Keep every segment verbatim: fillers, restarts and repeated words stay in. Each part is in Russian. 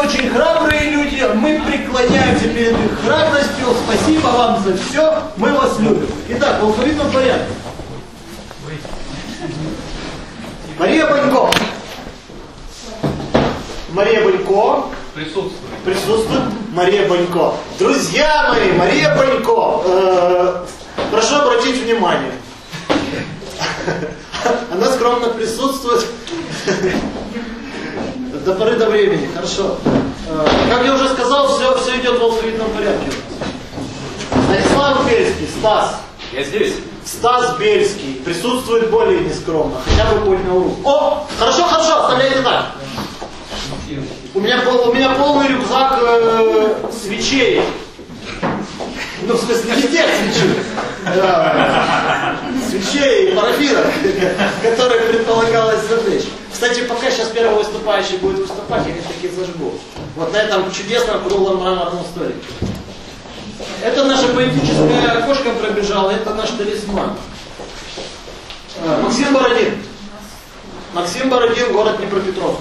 очень храбрые люди, мы преклоняемся перед их храбростью. Спасибо вам за все, мы вас любим. Итак, в алфавитном порядке. Мария Банько. Мария Банько. Присутствует. Присутствует Мария Банько. Друзья мои, Мария Банько. Э, прошу обратить внимание. Она скромно присутствует до поры до времени. Хорошо. Э, как я уже сказал, все, все идет в алфавитном порядке. Станислав Бельский, Стас. Я здесь. Стас Бельский присутствует более нескромно, хотя бы поднял руку. О, хорошо, хорошо, оставляйте так. У меня, у меня полный рюкзак э, свечей. Ну, в смысле, не тех свечей. Да. Свечей, парафира, которые предполагалось зажечь. Кстати, пока сейчас первый выступающий будет выступать, я их таки зажгу. Вот на этом чудесном круглом мраморном столике. Это наша поэтическая окошко пробежала, это наш талисман. Максим Бородин. Максим Бородин, город Днепропетровск.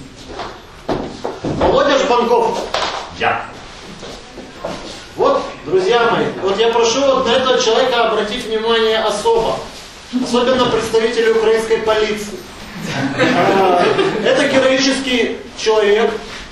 Володя Жбанков. Я. Вот, друзья мои, вот я прошу вот на этого человека обратить внимание особо. Особенно представителей украинской полиции. Это героический человек.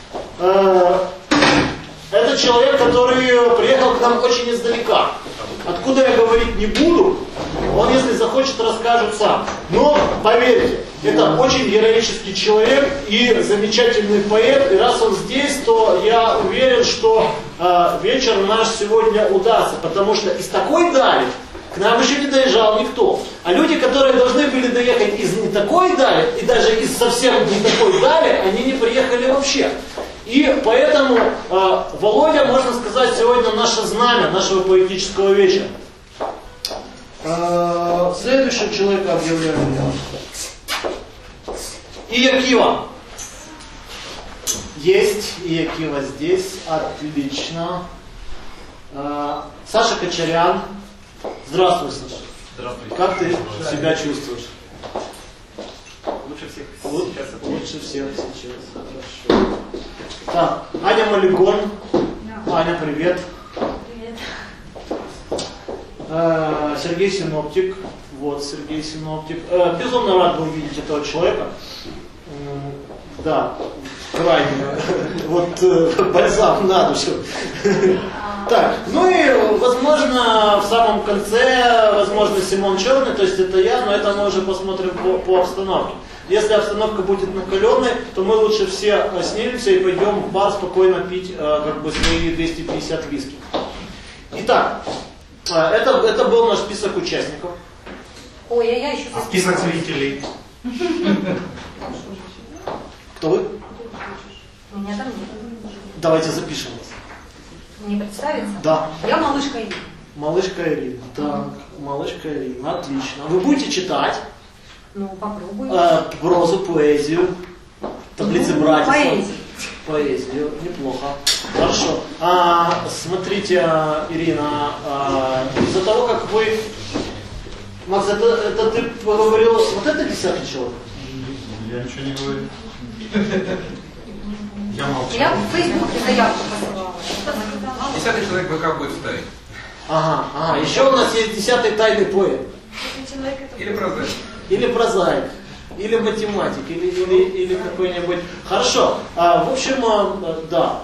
Это человек, который приехал к нам очень издалека. Откуда я говорить не буду, он, если захочет, расскажет сам. Но, поверьте, это очень героический человек и замечательный поэт. И раз он здесь, то я уверен, что э, вечер наш сегодня удастся. Потому что из такой дали к нам еще не доезжал никто. А люди, которые должны были доехать из не такой дали, и даже из совсем не такой дали, они не приехали вообще. И поэтому э, Володя, можно сказать, сегодня наше знамя нашего поэтического вечера. Э, следующего человека объявляю я. Иякива. Есть Иякива здесь. Отлично. Э, Саша Кочарян. Здравствуй, Саша. Здравствуйте. Как ты себя чувствуешь? Лучше всех Лучше, сейчас. лучше всех сейчас. Хорошо. Так, Аня Малигон. Да. Аня, привет. Привет. Э, Сергей Синоптик. Вот, Сергей Синоптик. Э, безумно рад был видеть этого человека. Э, да, крайне. Вот э, бальзам на душу. Так, ну и, возможно, в самом конце, возможно, Симон Черный, то есть это я, но это мы уже посмотрим по, по обстановке. Если обстановка будет накаленной, то мы лучше все снимемся и пойдем в бар спокойно пить э, как бы свои двести пятьдесят виски. Итак, э, это, это был наш список участников. Ой, а я еще... А список зрителей? Кто вы? Меня там нет. Давайте запишем вас. Мне представиться? Да. Я малышка Ирина. Малышка Ирина. Так, малышка Ирина, отлично. Вы будете читать? Ну, попробуй. Э, прозу, поэзию, таблицы Ну, братьев. поэзию. Поэзию, неплохо. Хорошо. А, смотрите, Ирина, а, из-за того, как вы... Макс, это, это ты поговорил... Вот это десятый человек? Я ничего не говорю. Я молчу. Я в Фейсбуке заявку посылала. Десятый человек ВК будет ставить. Ага, ага. Еще у нас есть десятый тайный поэт. Или прозаик. Или прозаик. Или математик. Или, или, или какой-нибудь... Хорошо. А, в общем, а, да.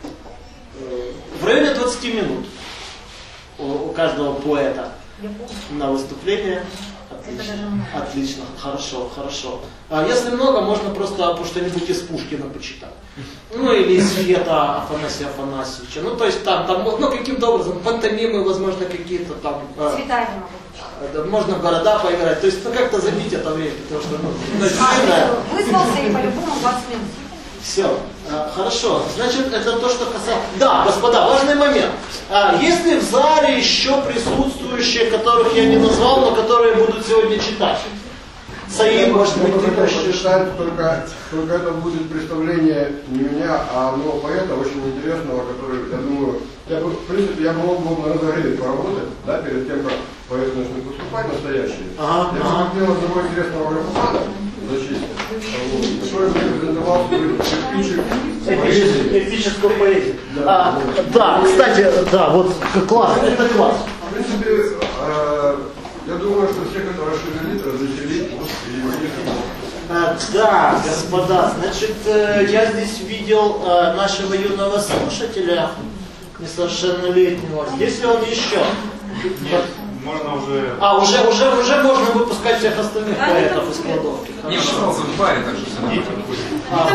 В районе двадцати минут у, у каждого поэта на выступление. Отлично. Отлично. Хорошо, хорошо. А если много, можно просто что-нибудь из Пушкина почитать. Ну или из Фета Афанасия Афанасьевича. Ну то есть там, там ну, каким-то образом, пантомимы, возможно, какие-то там... Цветами могу. Можно в города поиграть. То есть ну, как-то забить это время, потому что... Ну, а, вызвался и по-любому двадцать минут. Все, а, хорошо. Значит, это то, что касается... Да, господа, важный момент. А, есть ли в зале еще присутствующие, которых я не назвал, но которые будут сегодня читать? Саид, может быть, ты хочешь... Только, только это будет представление не меня, а одного поэта, очень интересного, который, я думаю, я бы, в принципе, я мог бы на разогреве поработать, да, перед тем, как поэт начнет выступать настоящий. Ага, я бы ага. хотел одного интересного графомана зачистить, который бы презентовал свой эпический поэзии. эпическую поэзию. А, да, кстати, да, вот класс, это класс. В принципе, э, я думаю, что все, кто расширили, разрешили и А, да, господа, значит, э, я здесь видел э, нашего юного слушателя, несовершеннолетнего. Здесь ли он еще? Нет, можно уже... А, уже, уже, уже можно выпускать всех остальных поэтов из кладовки. Не, он остался в баре, так что все нормально. А,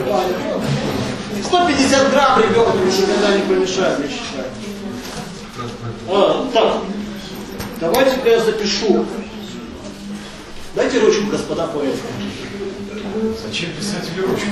сто пятьдесят грамм ребенку уже никогда не помешает, я считаю. А, так, давайте-ка я запишу. Дайте ручку, господа поэты. Зачем писателю ручку?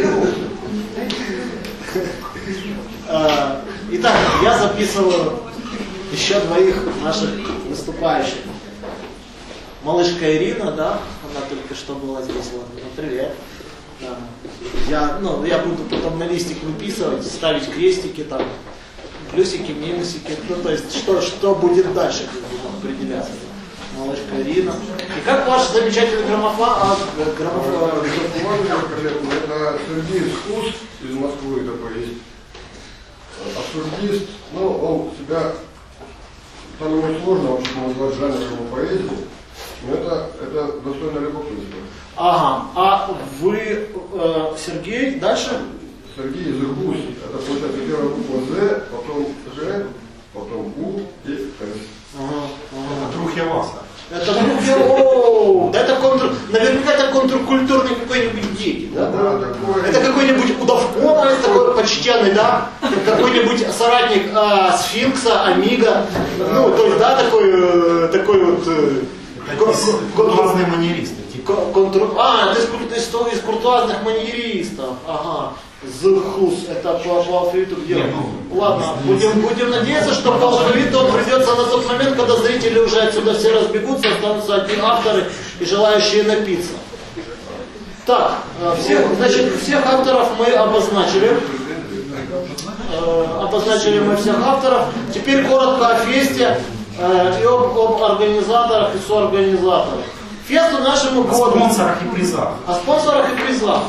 А, итак, я записываю еще двоих наших выступающих. Малышка Ирина, да, она только что была здесь, вот, ну, привет. Да. Я, ну, я буду потом на листик выписывать, ставить крестики там, плюсики, минусики, ну, то есть, что, что будет дальше, определяться. Малышка Ирина. И как ваш замечательный граммофон? А, граммофон. Это Сергей Скус из Москвы такой есть. Абсурдист, ну, он себя, там ему сложно вообще назвать жанром поэзии, но это, это достойно любопытства. Ага, а вы, э, Сергей, дальше? Сергей из Иркутска, это получается первая буква З, потом Ж, потом У и С. Ага, ага. Это друг Яваса. Это, о, да это контр, наверняка это контркультурный какой-нибудь деятель, да? Да, такой. Это какой-нибудь удавкомовец такой почтенный, да? Какой-нибудь соратник а, Сфинкса, Амиго, ну, то есть, да, такой, э, такой вот... Э, Куртуазные манеристы. Типа. контр... А, это из, из, из куртуазных маньеристов, ага. Зхус, это по, по алфавиту где? Не, ну, Ладно, будем, будем надеяться, что по алфавиту он придется на тот момент, когда зрители уже отсюда все разбегутся, останутся одни авторы и желающие напиться. Так, всех, значит, всех авторов мы обозначили. Э, обозначили мы всех авторов. Теперь коротко о фесте э, и об, об организаторах и соорганизаторах. Фесту нашему О году. спонсорах и призах. О спонсорах и призах.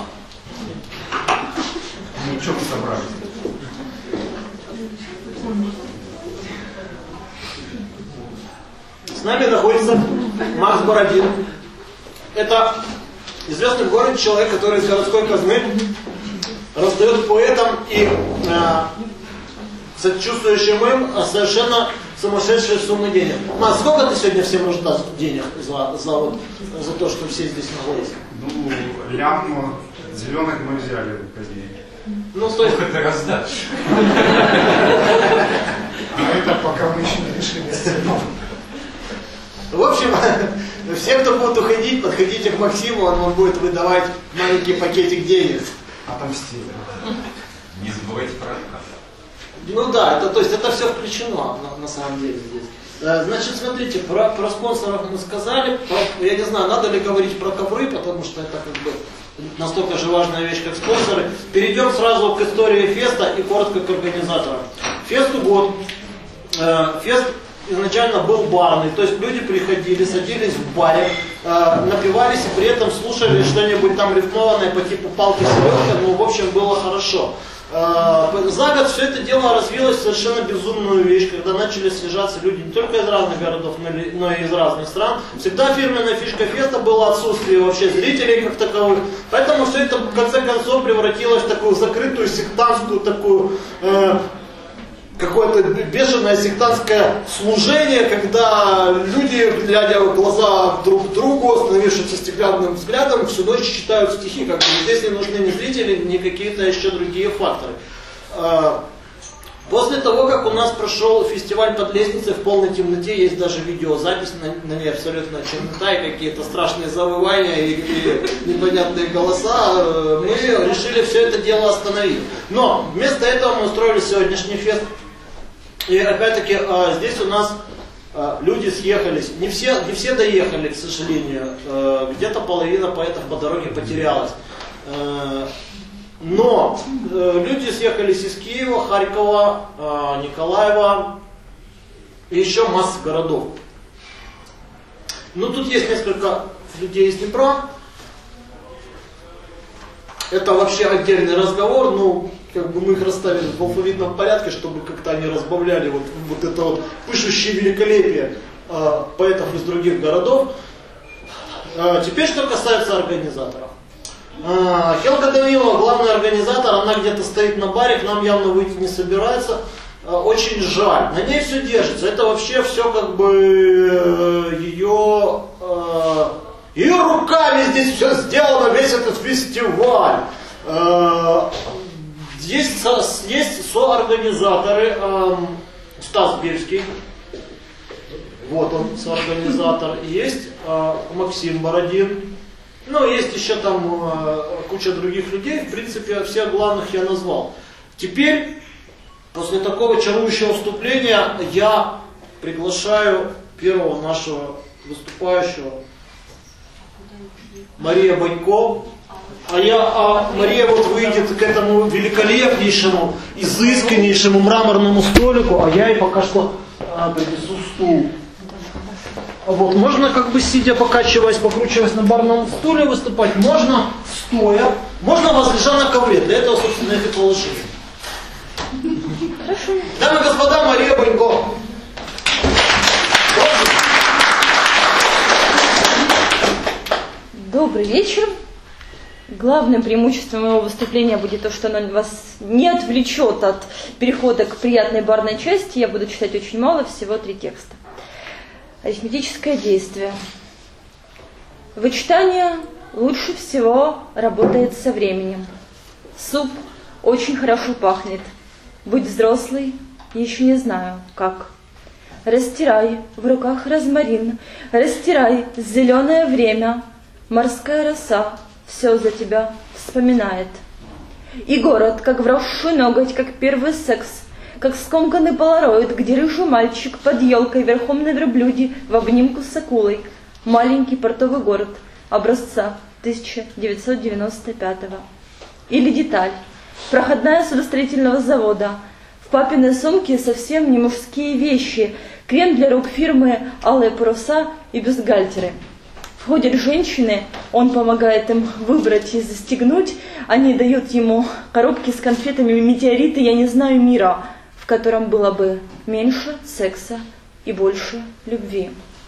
Ну, что мы собрали? С нами находится Макс Бородин. Это известный в городе человек, который из городской казны раздает поэтам и э, сочувствующим им совершенно сумасшедшие суммы денег. Макс, сколько ты сегодня всем раздашь денег за, за, вот, за то, что все здесь находятся? Ну, лям зеленых мы взяли копеек. Ну, то есть... Сколько ты раздашь? А это пока мы еще не решили. В общем, все, кто будут уходить, подходите к Максиму, он вам будет выдавать маленький пакетик денег. Отомстили. Не забывайте про отказ. Ну да, это, то есть это все включено на, на самом деле здесь. Значит, смотрите, про, про спонсоров мы сказали, про, я не знаю, надо ли говорить про ковры, потому что это как бы настолько же важная вещь, как спонсоры. Перейдем сразу к истории феста и коротко к организаторам. Фесту год. Фест изначально был барный, то есть люди приходили, садились в баре, напивались и при этом слушали что-нибудь там рифмованное по типу палки селедка, ну в общем было хорошо. За год все это дело развилось в совершенно безумную вещь, когда начали съезжаться люди не только из разных городов, но и из разных стран. Всегда фирменная фишка феста было отсутствие вообще зрителей как таковых. Поэтому все это в конце концов превратилось в такую закрытую сектантскую такую... Э, какое-то бешеное сектантское служение, когда люди, глядя в глаза друг другу, остановившись со стеклянным взглядом, всю ночь читают стихи. Как бы здесь не нужны ни зрители, ни какие-то еще другие факторы. После того, как у нас прошел фестиваль под лестницей в полной темноте, есть даже видеозапись, на, на ней абсолютно темнота и какие-то страшные завывания и, и непонятные голоса, мы решили все это дело остановить. Но вместо этого мы устроили сегодняшний фест. И опять-таки здесь у нас люди съехались. Не все, не все доехали, к сожалению. Где-то половина поэтов по дороге потерялась. Но люди съехались из Киева, Харькова, Николаева и еще масса городов. Ну тут есть несколько людей из Днепра. Это вообще отдельный разговор. Ну, как бы мы их расставили в алфавитном порядке, чтобы как-то они разбавляли вот, вот это вот пышущее великолепие э, поэтов из других городов. Э, теперь, что касается организаторов. Э, Хелга Данилова, главный организатор, она где-то стоит на баре, к нам явно выйти не собирается. Э, очень жаль. На ней все держится. Это вообще все как бы э, ее, э, ее руками здесь все сделано, весь этот фестиваль. Э, Есть, есть соорганизаторы, эм, Стас Бельский, вот он соорганизатор, есть э, Максим Бородин, ну есть еще там э, куча других людей, в принципе всех главных я назвал. Теперь, после такого чарующего вступления, я приглашаю первого нашего выступающего, Мария Банько. А, я, а Мария вот выйдет к этому великолепнейшему, изысканнейшему мраморному столику, а я ей пока что а, принесу стул. Вот, можно как бы сидя, покачиваясь, покручиваясь на барном стуле выступать, можно стоя, можно возлежа на ковре. Для этого, собственно, это положили. Хорошо. Дамы и господа, Мария Банько. Добрый вечер. Главным преимуществом моего выступления будет то, что оно вас не отвлечет от перехода к приятной барной части. Я буду читать очень мало, всего три текста. Арифметическое действие. Вычитание лучше всего работает со временем. Суп очень хорошо пахнет. Будь взрослый, еще не знаю, как. Растирай в руках розмарин, растирай зеленое время, морская роса все за тебя вспоминает. И город, как вросший ноготь, как первый секс, как скомканный полароид, где рыжий мальчик под елкой верхом на верблюде в обнимку с акулой. Маленький портовый город образца тысяча девятьсот девяносто пятого. Или деталь. Проходная судостроительного завода. В папиной сумке совсем не мужские вещи. Крем для рук фирмы «Алые паруса» и бюстгальтеры. Входят женщины, он помогает им выбрать и застегнуть. Они дают ему коробки с конфетами «Метеориты, я не знаю мира», в котором было бы меньше секса и больше любви.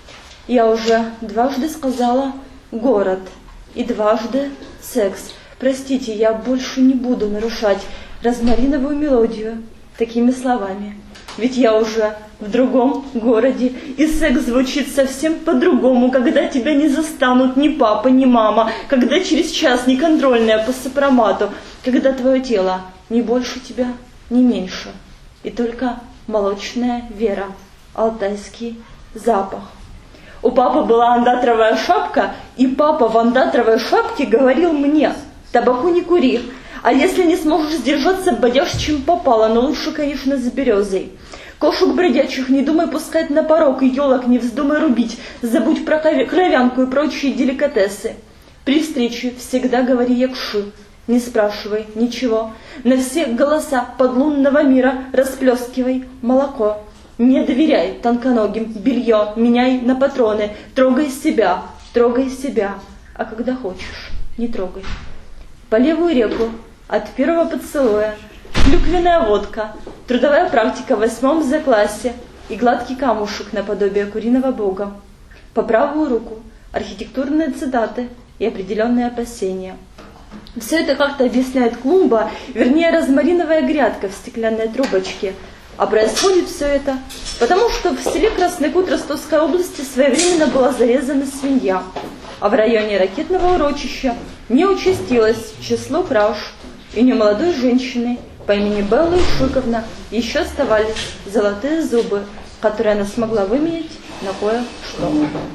Я уже дважды сказала «город» и дважды «секс». Простите, я больше не буду нарушать розмариновую мелодию такими словами. Ведь я уже в другом городе, и секс звучит совсем по-другому, когда тебя не застанут ни папа, ни мама, когда через час не контрольная по сопромату, когда твое тело не больше тебя, не меньше, и только молочная вера, алтайский запах. У папы была андатровая шапка, и папа в андатровой шапке говорил мне: «Табаку не кури, а если не сможешь сдержаться, бодешь чем попало, но лучше, конечно, с березой. Кошек бродячих не думай пускать на порог, и елок не вздумай рубить, забудь про кровянку и прочие деликатесы. При встрече всегда говори якши, не спрашивай ничего, на все голоса подлунного мира расплескивай молоко. Не доверяй тонконогим, белье меняй на патроны, трогай себя, трогай себя, а когда хочешь, не трогай. По левую реку от первого поцелуя, клюквенная водка, трудовая практика в восьмом З-классе и гладкий камушек наподобие куриного бога. По правую руку архитектурные цитаты и определенные опасения. Все это как-то объясняет клумба, вернее розмариновая грядка в стеклянной трубочке. А происходит все это потому, что в селе Красный Кут Ростовской области своевременно была зарезана свинья, а в районе ракетного урочища не участилось число краж, и у немолодой женщины по имени Белла Ишуковна еще оставались золотые зубы, которые она смогла выменять на кое-что.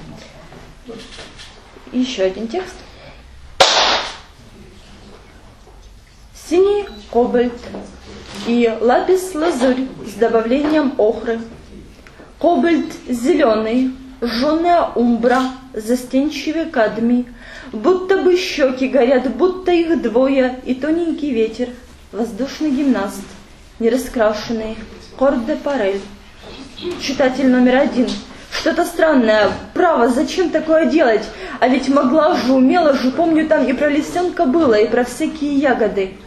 Еще один текст. Синий кобальт и лапис-лазурь с добавлением охры. Кобальт зеленый, жженая умбра, застенчивый кадмий, будто бы щеки горят, будто их двое, и тоненький ветер, воздушный гимнаст, нераскрашенный, корд-де-парель. Читатель номер один. Что-то странное. Право, зачем такое делать? А ведь могла же, умела же, помню, там и про лисенка было, и про всякие ягоды.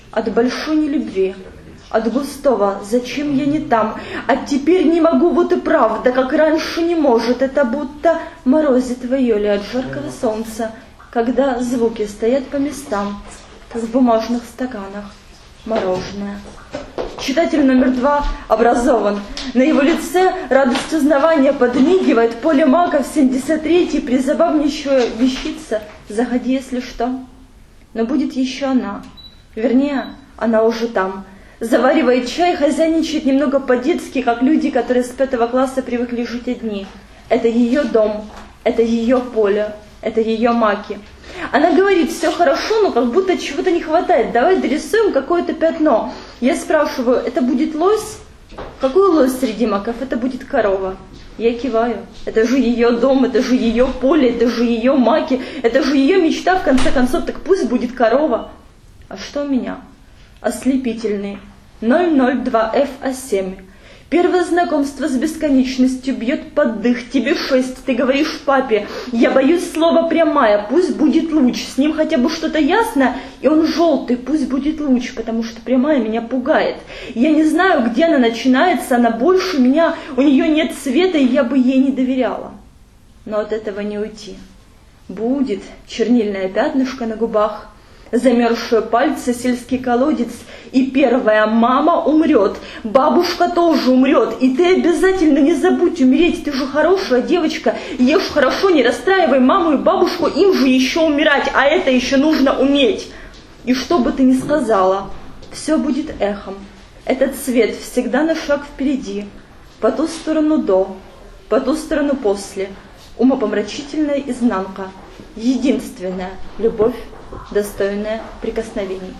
от большой нелюбви, от густого «зачем я не там?», а теперь не могу, вот и правда, как раньше не может, это будто морозит в июле от жаркого солнца, когда звуки стоят по местам, как в бумажных стаканах, мороженое. Читатель номер два образован. На его лице радость узнавания подмигивает. Поле Маков, семьдесят третий, призабавнейшая вещица. Заходи, если что. Но будет еще она. Вернее, она уже там. Заваривает чай, хозяйничает немного по-детски, как люди, которые с пятого класса привыкли жить одни. Это ее дом, это ее поле, это ее маки. Она говорит, все хорошо, но как будто чего-то не хватает. Давай дорисуем какое-то пятно. Я спрашиваю, это будет лось? Какой лось среди маков? Это будет корова. Я киваю. Это же ее дом, это же ее поле, это же ее маки, это же ее мечта, в конце концов, так пусть будет корова. А что у меня? Ослепительный. ноль ноль два эф а семь. Первое знакомство с бесконечностью бьет под дых. Тебе шесть, ты говоришь папе. Я боюсь слова прямая, пусть будет луч. С ним хотя бы что-то ясно, и он желтый, пусть будет луч, потому что прямая меня пугает. Я не знаю, где она начинается, она больше меня, у нее нет цвета, и я бы ей не доверяла. Но от этого не уйти. Будет чернильное пятнышко на губах, замерзшие пальцы, сельский колодец, и первая мама умрет, бабушка тоже умрет, и ты обязательно не забудь умереть, ты же хорошая девочка, ешь хорошо, не расстраивай маму и бабушку, им же еще умирать, а это еще нужно уметь. И что бы ты ни сказала, все будет эхом, этот цвет всегда на шаг впереди, по ту сторону до, по ту сторону после, умопомрачительная изнанка, единственная любовь, достойное прикосновений.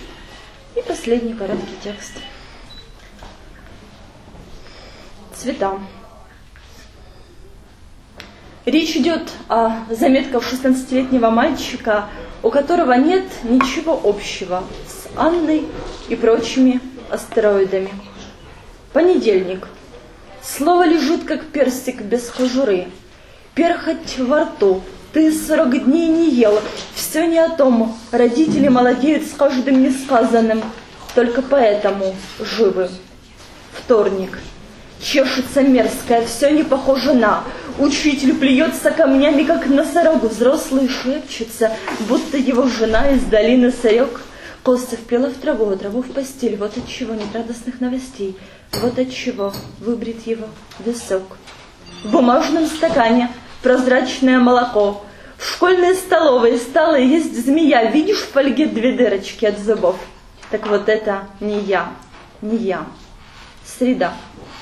И последний короткий текст. Цвета. Речь идет о заметках шестнадцатилетнего мальчика, у которого нет ничего общего с Анной и прочими астероидами. Понедельник. Слово лежит, как персик без кожуры. Перхоть во рту. Ты сорок дней не ел, все не о том. Родители молодеют с каждым несказанным, только поэтому живы. Вторник. Чешется мерзкая, все не похоже на. Учитель плюется камнями, как носорог. Взрослые шепчутся, будто его жена из долины Сарек. Коса впела в траву, а траву в постель. Вот от чего нет радостных новостей. Вот от чего выбрит его висок. В бумажном стакане прозрачное молоко. В школьной столовой стала есть змея. Видишь в фольге две дырочки от зубов? Так вот это не я, не я. Среда.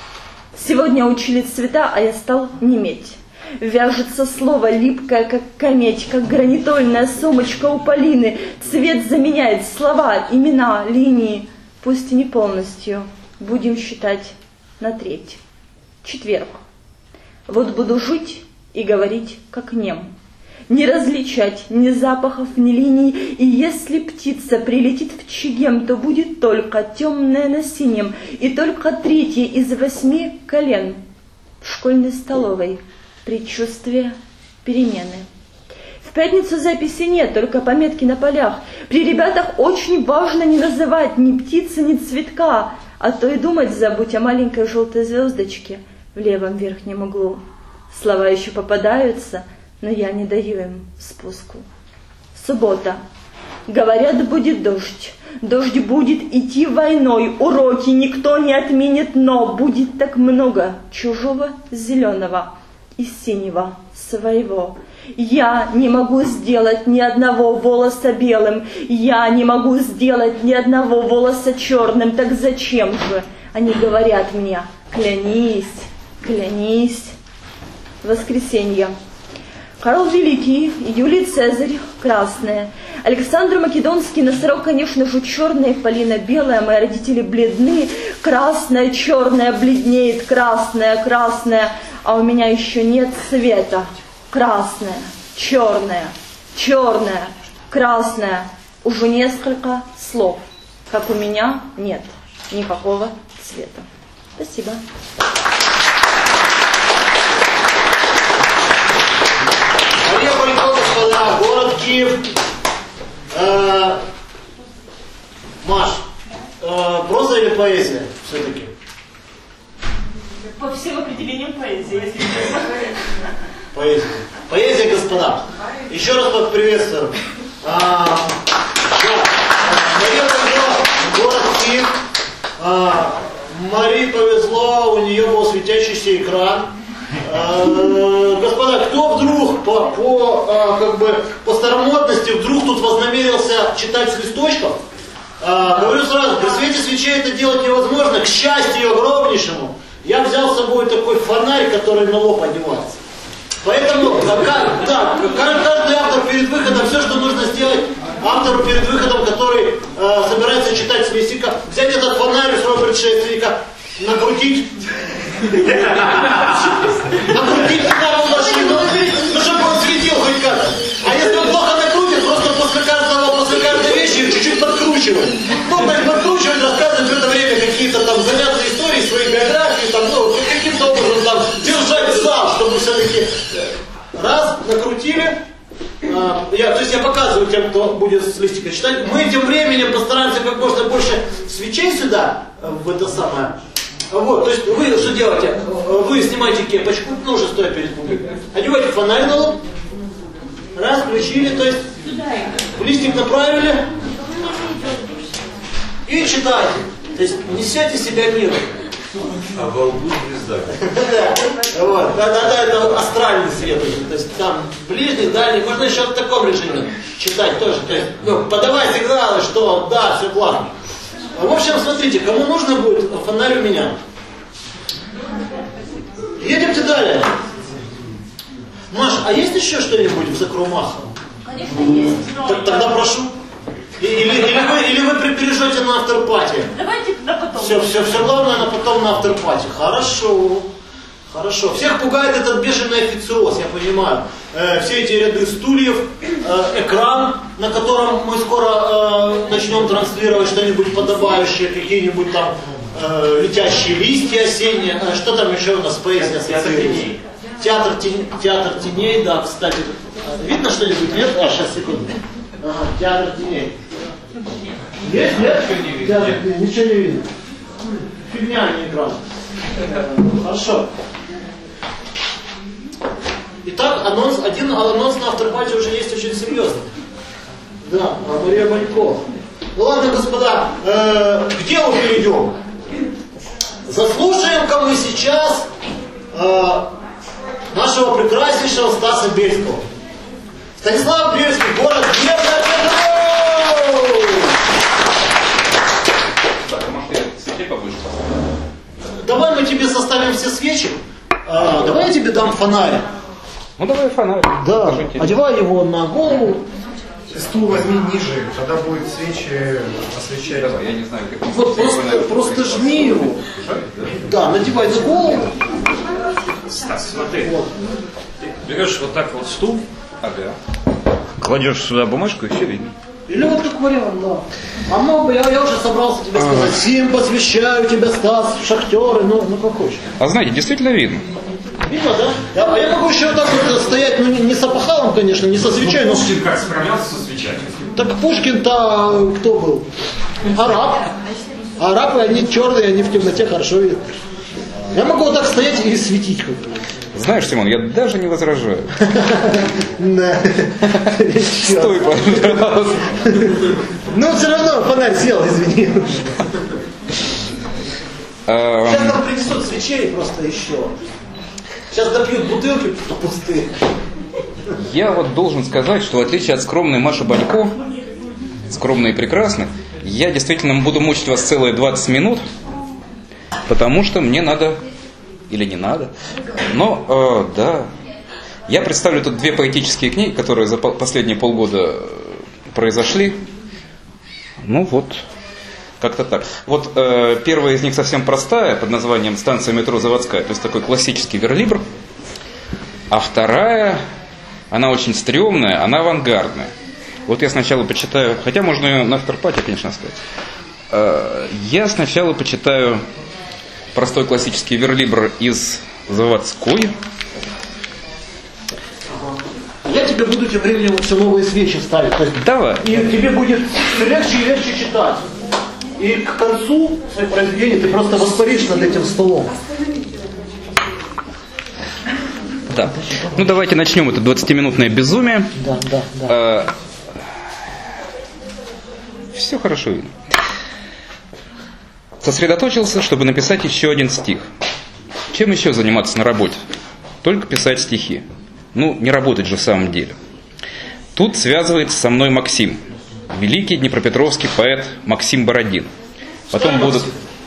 Сегодня учили цвета, а я стал неметь. Вяжется слово липкое, как кометь, как гранитольная сумочка у Полины. Цвет заменяет слова, имена, линии. Пусть и не полностью. Будем считать на треть. Четверг. Вот буду жить и говорить, как нем. Не различать ни запахов, ни линий, и если птица прилетит в Чегем, то будет только темное на синем, и только третье из восьми колен. В школьной столовой предчувствие перемены. В пятницу записи нет, только пометки на полях. При ребятах очень важно не называть ни птицы, ни цветка, а то и думать забудь о маленькой желтой звездочке в левом верхнем углу. Слова еще попадаются, но я не даю им спуску. Суббота. Говорят, будет дождь. Дождь будет идти войной. Уроки никто не отменит, но будет так много чужого зеленого и синего своего. Я не могу сделать ни одного волоса белым. Я не могу сделать ни одного волоса черным. Так зачем же? Они говорят мне, клянись, клянись. Воскресенье. Карл Великий, Юлий Цезарь, красное. Александр Македонский, носорог, конечно же, черный, Полина белая, мои родители бледны. Красное, черное, бледнеет, красное, красное, а у меня еще нет цвета. Красное, черное, черное, красное. Уже несколько слов, как у меня нет никакого цвета. Спасибо. Господа, город Киев. Э, Маш, э, проза или поэзия все-таки? По всем определениям поэзии, если честно. Поэзия. Поэзия, господа. Еще раз вас приветствую. А, да. Мария повезло, город Киев. А, Марии повезло, у нее был светящийся экран. А, господа, кто вдруг по, по, а, как бы, по старомодности вдруг тут вознамерился читать с листочков? А, говорю сразу, при свете свечей это делать невозможно, к счастью огромнейшему. Я взял с собой такой фонарь, который на лоб одевается. Поэтому, как, да, каждый автор перед выходом, все, что нужно сделать автору перед выходом, который э, собирается читать с листика, взять этот фонарь у своего предшественника, накрутить, накрутить на машину, ну, чтобы он светил хоть как-то. А если он плохо накрутит, просто после каждого, после каждой вещи чуть-чуть подкручивать. Ну, подкручивать, рассказывать в это время какие-то там занятные истории, свои биографии, там, ну, каким-то образом там держать зал, чтобы все-таки раз, накрутили. А, я, то есть я показываю тем, кто будет с листика читать. Мы тем временем постараемся как можно больше свечей сюда, в это самое. Вот, то есть вы что делаете? Вы снимаете кепочку, ну уже стоя перед публикой. Одеваете фонарь на лоб. Раз, включили, то есть в листик направили. И читайте. То есть несете себя миром. А во лбу звезда. Да, вот, да, да, да, это астральный свет. То есть там ближний, дальний, можно еще в таком режиме читать тоже. То есть, ну, подавай сигналы, что да, все классно. В общем, смотрите, кому нужно будет, фонарь у меня. Едемте далее. Маш, а есть еще что-нибудь в Закроумаховом? Конечно, есть. Так, тогда прошу. Или, или, вы, или вы припережете на авторпати? Давайте на потом. Все, все, все главное на потом на авторпати. Хорошо. Хорошо. Всех пугает этот бешеный официоз, я понимаю. Э, все эти ряды стульев, э, экран, на котором мы скоро э, начнем транслировать что-нибудь подобающее, какие-нибудь там э, летящие листья осенние. Э, что там еще у нас поэзия ассоциируется? Театр теней. Театр теней, да, кстати. Видно что-нибудь? Нет? А, сейчас, секунду. Ага, театр теней. Есть, нет? Театр теней. Ничего не видно. Фигня, не экран. Хорошо. Итак, анонс, один анонс на авторпате уже есть очень серьезный. Да, Мария Банько. Ну ладно, господа, э, к делу перейдем. Заслушаем-ка мы сейчас э, нашего прекраснейшего Стаса Бельского. Станислав Бельский, город Днепр. Так, а может я свечей побольше поставлю? Давай мы тебе составим все свечи. А, давай я тебе дам фонарь. Ну давай фонарь. Да, одевай его на голову. Стул возьми ниже, тогда будет свечи освещать. Давай, я не знаю, как... Вот просто, просто жми его. Да, надевай на голову. Стас, смотри. Вот. Берешь вот так вот стул, ага. Кладешь сюда бумажку и все видно. Или вот как вариант, да. А много, я, я уже собрался тебе сказать. Всем посвящаю тебя, Стас, шахтеры, ну, ну как хочешь. А знаете, действительно видно. Видно, да? да? А я могу еще вот так вот стоять, ну не, не с опахалом, конечно, не со свечой, но... Пушкин как справлялся со свечами? Так Пушкин-то кто был? Араб. Арабы, они черные, они в темноте хорошо видят. Я могу вот так стоять и светить как-то. Знаешь, Симон, я даже не возражаю. Стой, пожалуйста. Ну, все равно фонарь сел, извини. Сейчас нам принесут свечей просто еще. Сейчас допьют бутылки пустые. Я вот должен сказать, что в отличие от скромной Маши Банько, скромной и прекрасной, я действительно буду мучить вас целые двадцать минут, потому что мне надо, или не надо, но, э, да, я представлю тут две поэтические книги, которые за последние полгода произошли. Ну вот, как-то так. Вот э, первая из них совсем простая, под названием «Станция метро Заводская», то есть такой классический верлибр. А вторая, она очень стрёмная, она авангардная. Вот я сначала почитаю, хотя можно ее на авторпате, конечно, оставить. Э, я сначала почитаю простой классический верлибр из Заводской. Я тебе буду тем временем все новые свечи ставить. То есть Давай. и тебе будет все легче и легче читать. И к концу своих произведений ты просто воспаришь над этим столом. Да. Ну давайте начнем это двадцатиминутное безумие. Да, да, да. А, все хорошо видно. Сосредоточился, чтобы написать еще один стих. Чем еще заниматься на работе? Только писать стихи. Ну, не работать же в самом деле. Тут связывается со мной Максим. Великий днепропетровский поэт Максим Бородин. Потом будут,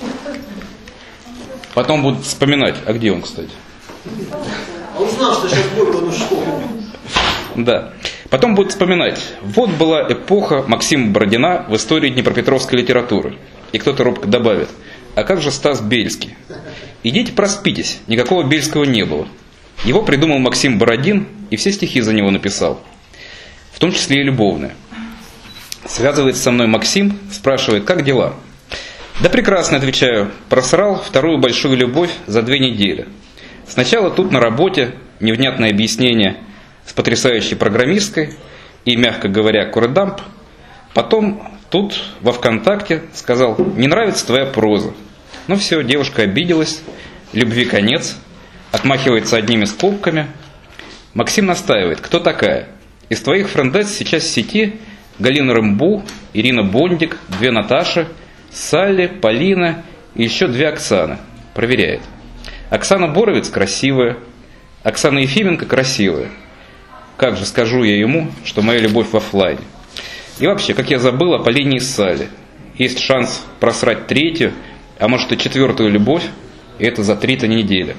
потом будут вспоминать. А где он, кстати? Он знал, что сейчас будет в одну школу. Да. Потом будут вспоминать. Вот была эпоха Максима Бородина в истории днепропетровской литературы. И кто-то робко добавит: а как же Стас Бельский? Идите проспитесь, никакого Бельского не было. Его придумал Максим Бородин, и все стихи за него написал. В том числе и любовные. Связывается со мной Максим, спрашивает, как дела? Да прекрасно, отвечаю. Просрал вторую большую любовь за две недели. Сначала тут на работе невнятное объяснение с потрясающей программисткой и, мягко говоря, курдамп. Потом тут во ВКонтакте сказал: не нравится твоя проза. Ну все, девушка обиделась, любви конец, отмахивается одними скобками. Максим настаивает: кто такая? Из твоих френдец сейчас в сети Галина Рымбу, Ирина Бондик, две Наташи, Салли, Полина и еще две Оксаны. Проверяет. Оксана Боровец красивая, Оксана Ефименко красивая. Как же скажу я ему, что моя любовь в офлайне? И вообще, как я забыл о Полине и Салли. Есть шанс просрать третью, а может и четвертую любовь, и это за три-то недели.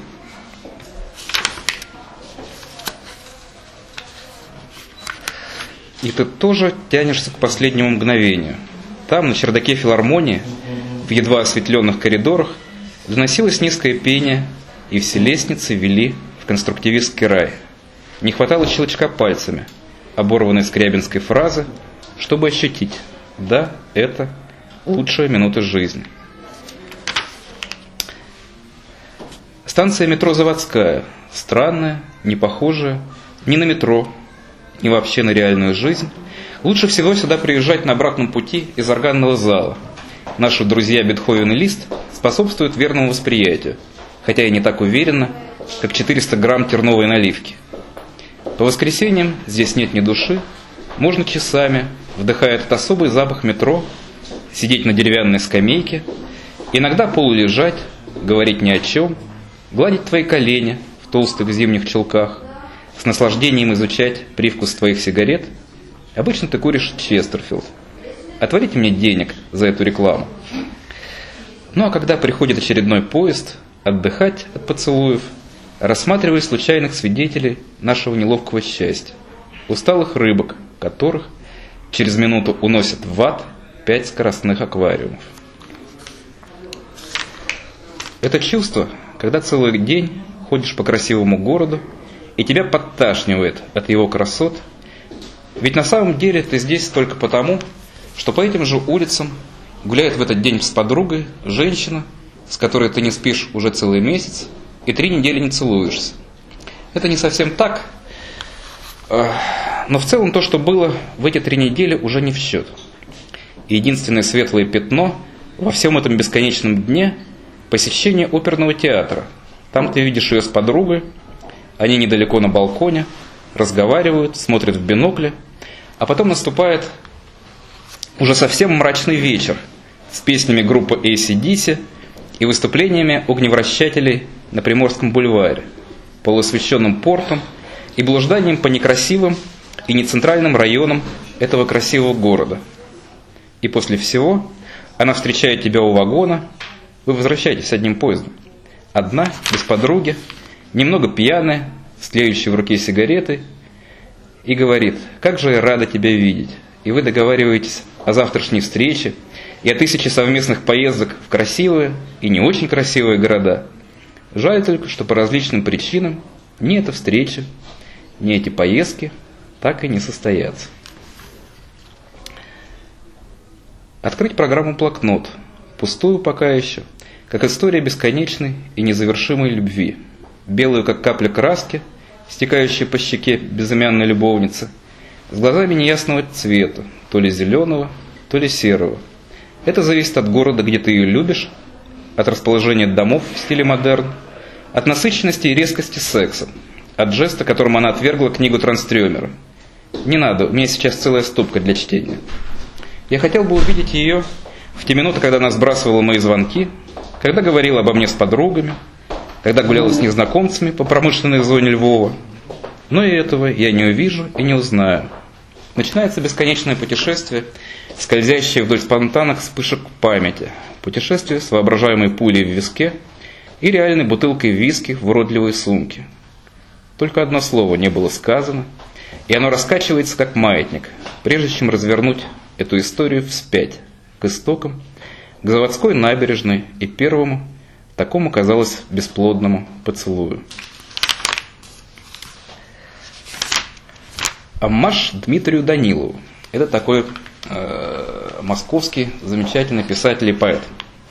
И ты тоже тянешься к последнему мгновению. Там, на чердаке филармонии, в едва осветленных коридорах, доносилось низкое пение, и все лестницы вели в конструктивистский рай. Не хватало щелчка пальцами, оборванной скрябинской фразы, чтобы ощутить: да, это лучшая минута жизни. Станция метро Заводская. Странная, не похожая ни на метро, ни вообще на реальную жизнь. Лучше всего сюда приезжать на обратном пути из органного зала. Наши друзья Бетховен и Лист способствуют верному восприятию, хотя и не так уверенно, как четыреста грамм терновой наливки. По воскресеньям здесь нет ни души, можно часами, вдыхая этот особый запах метро, сидеть на деревянной скамейке, иногда полулежать, говорить ни о чем, гладить твои колени в толстых зимних чулках, с наслаждением изучать привкус твоих сигарет. Обычно ты куришь Честерфилд. Отвалите мне денег за эту рекламу. Ну а когда приходит очередной поезд, отдыхать от поцелуев, рассматривая случайных свидетелей нашего неловкого счастья, усталых рыбок, которых через минуту уносят в ад пять скоростных аквариумов. Это чувство, когда целый день ходишь по красивому городу, и тебя подташнивает от его красот, ведь на самом деле ты здесь только потому, что по этим же улицам гуляет в этот день с подругой женщина, с которой ты не спишь уже целый месяц и три недели не целуешься. Это не совсем так, но в целом то, что было в эти три недели, уже не в счет. И единственное светлое пятно во всем этом бесконечном дне – посещение оперного театра. Там ты видишь ее с подругой, они недалеко на балконе, разговаривают, смотрят в бинокли, а потом наступает уже совсем мрачный вечер с песнями группы эй си ди си и выступлениями огневращателей на Приморском бульваре, полуосвещенным портом и блужданием по некрасивым и нецентральным районам этого красивого города. И после всего она встречает тебя у вагона, вы возвращаетесь одним поездом. Одна, без подруги, немного пьяная, с тлеющей в руке сигаретой, и говорит: как же я рада тебя видеть. И вы договариваетесь о завтрашней встрече и о тысяче совместных поездок в красивые и не очень красивые города. Жаль только, что по различным причинам ни эта встреча, ни эти поездки так и не состоятся. Открыть программу «Блокнот», пустую пока еще, как история бесконечной и незавершимой любви, белую, как капля краски, стекающая по щеке безымянной любовницы, с глазами неясного цвета, то ли зеленого, то ли серого, Это зависит от города, где ты ее любишь, от расположения домов в стиле модерн, от насыщенности и резкости секса, от жеста, которым она отвергла книгу Транстрёмера. Не надо, у меня сейчас целая стопка для чтения. Я хотел бы увидеть ее в те минуты, когда она сбрасывала мои звонки, когда говорила обо мне с подругами, когда гуляла с незнакомцами по промышленной зоне Львова. Но и этого я не увижу и не узнаю. Начинается бесконечное путешествие, скользящее вдоль спонтанных вспышек памяти. Путешествие с воображаемой пулей в виске и реальной бутылкой виски в уродливой сумке. Только одно слово не было сказано, и оно раскачивается, как маятник, прежде чем развернуть эту историю вспять, к истокам, к заводской набережной и первому, такому, казалось, бесплодному поцелую. Аммаж Дмитрию Данилову. Это такой э, московский замечательный писатель и поэт.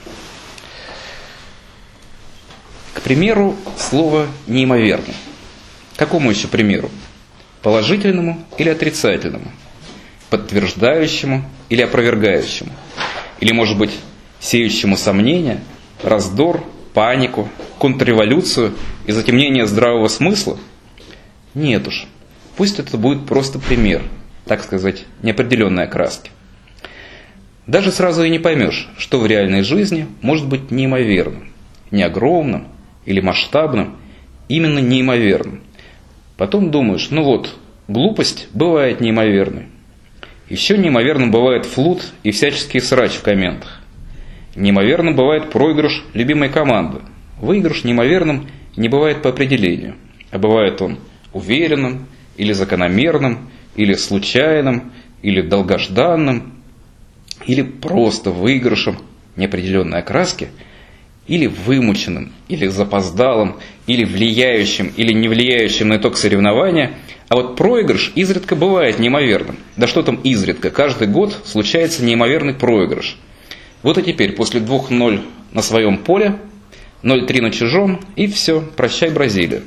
К примеру, слово «неимоверно». Какому еще примеру? Положительному или отрицательному? Подтверждающему или опровергающему? Или, может быть, сеющему сомнения, раздор, панику, контрреволюцию и затемнение здравого смысла? Нет уж. Пусть это будет просто пример, так сказать, неопределенной окраски. Даже сразу и не поймешь, что в реальной жизни может быть неимоверным, не огромным или масштабным, именно неимоверным. Потом думаешь, ну вот, глупость бывает неимоверной. Еще неимоверным бывает флут и всяческий срач в комментах. Неимоверным бывает проигрыш любимой команды. Выигрыш неимоверным не бывает по определению, а бывает он уверенным, или закономерным, или случайным, или долгожданным, или просто выигрышем неопределенной окраски, или вымученным, или запоздалым, или влияющим, или не влияющим на итог соревнования. А вот проигрыш изредка бывает неимоверным. Да что там изредка, каждый год случается неимоверный проигрыш. Вот и теперь, после двух ноль на своем поле, ноль три на чужом, и все, прощай, Бразилия.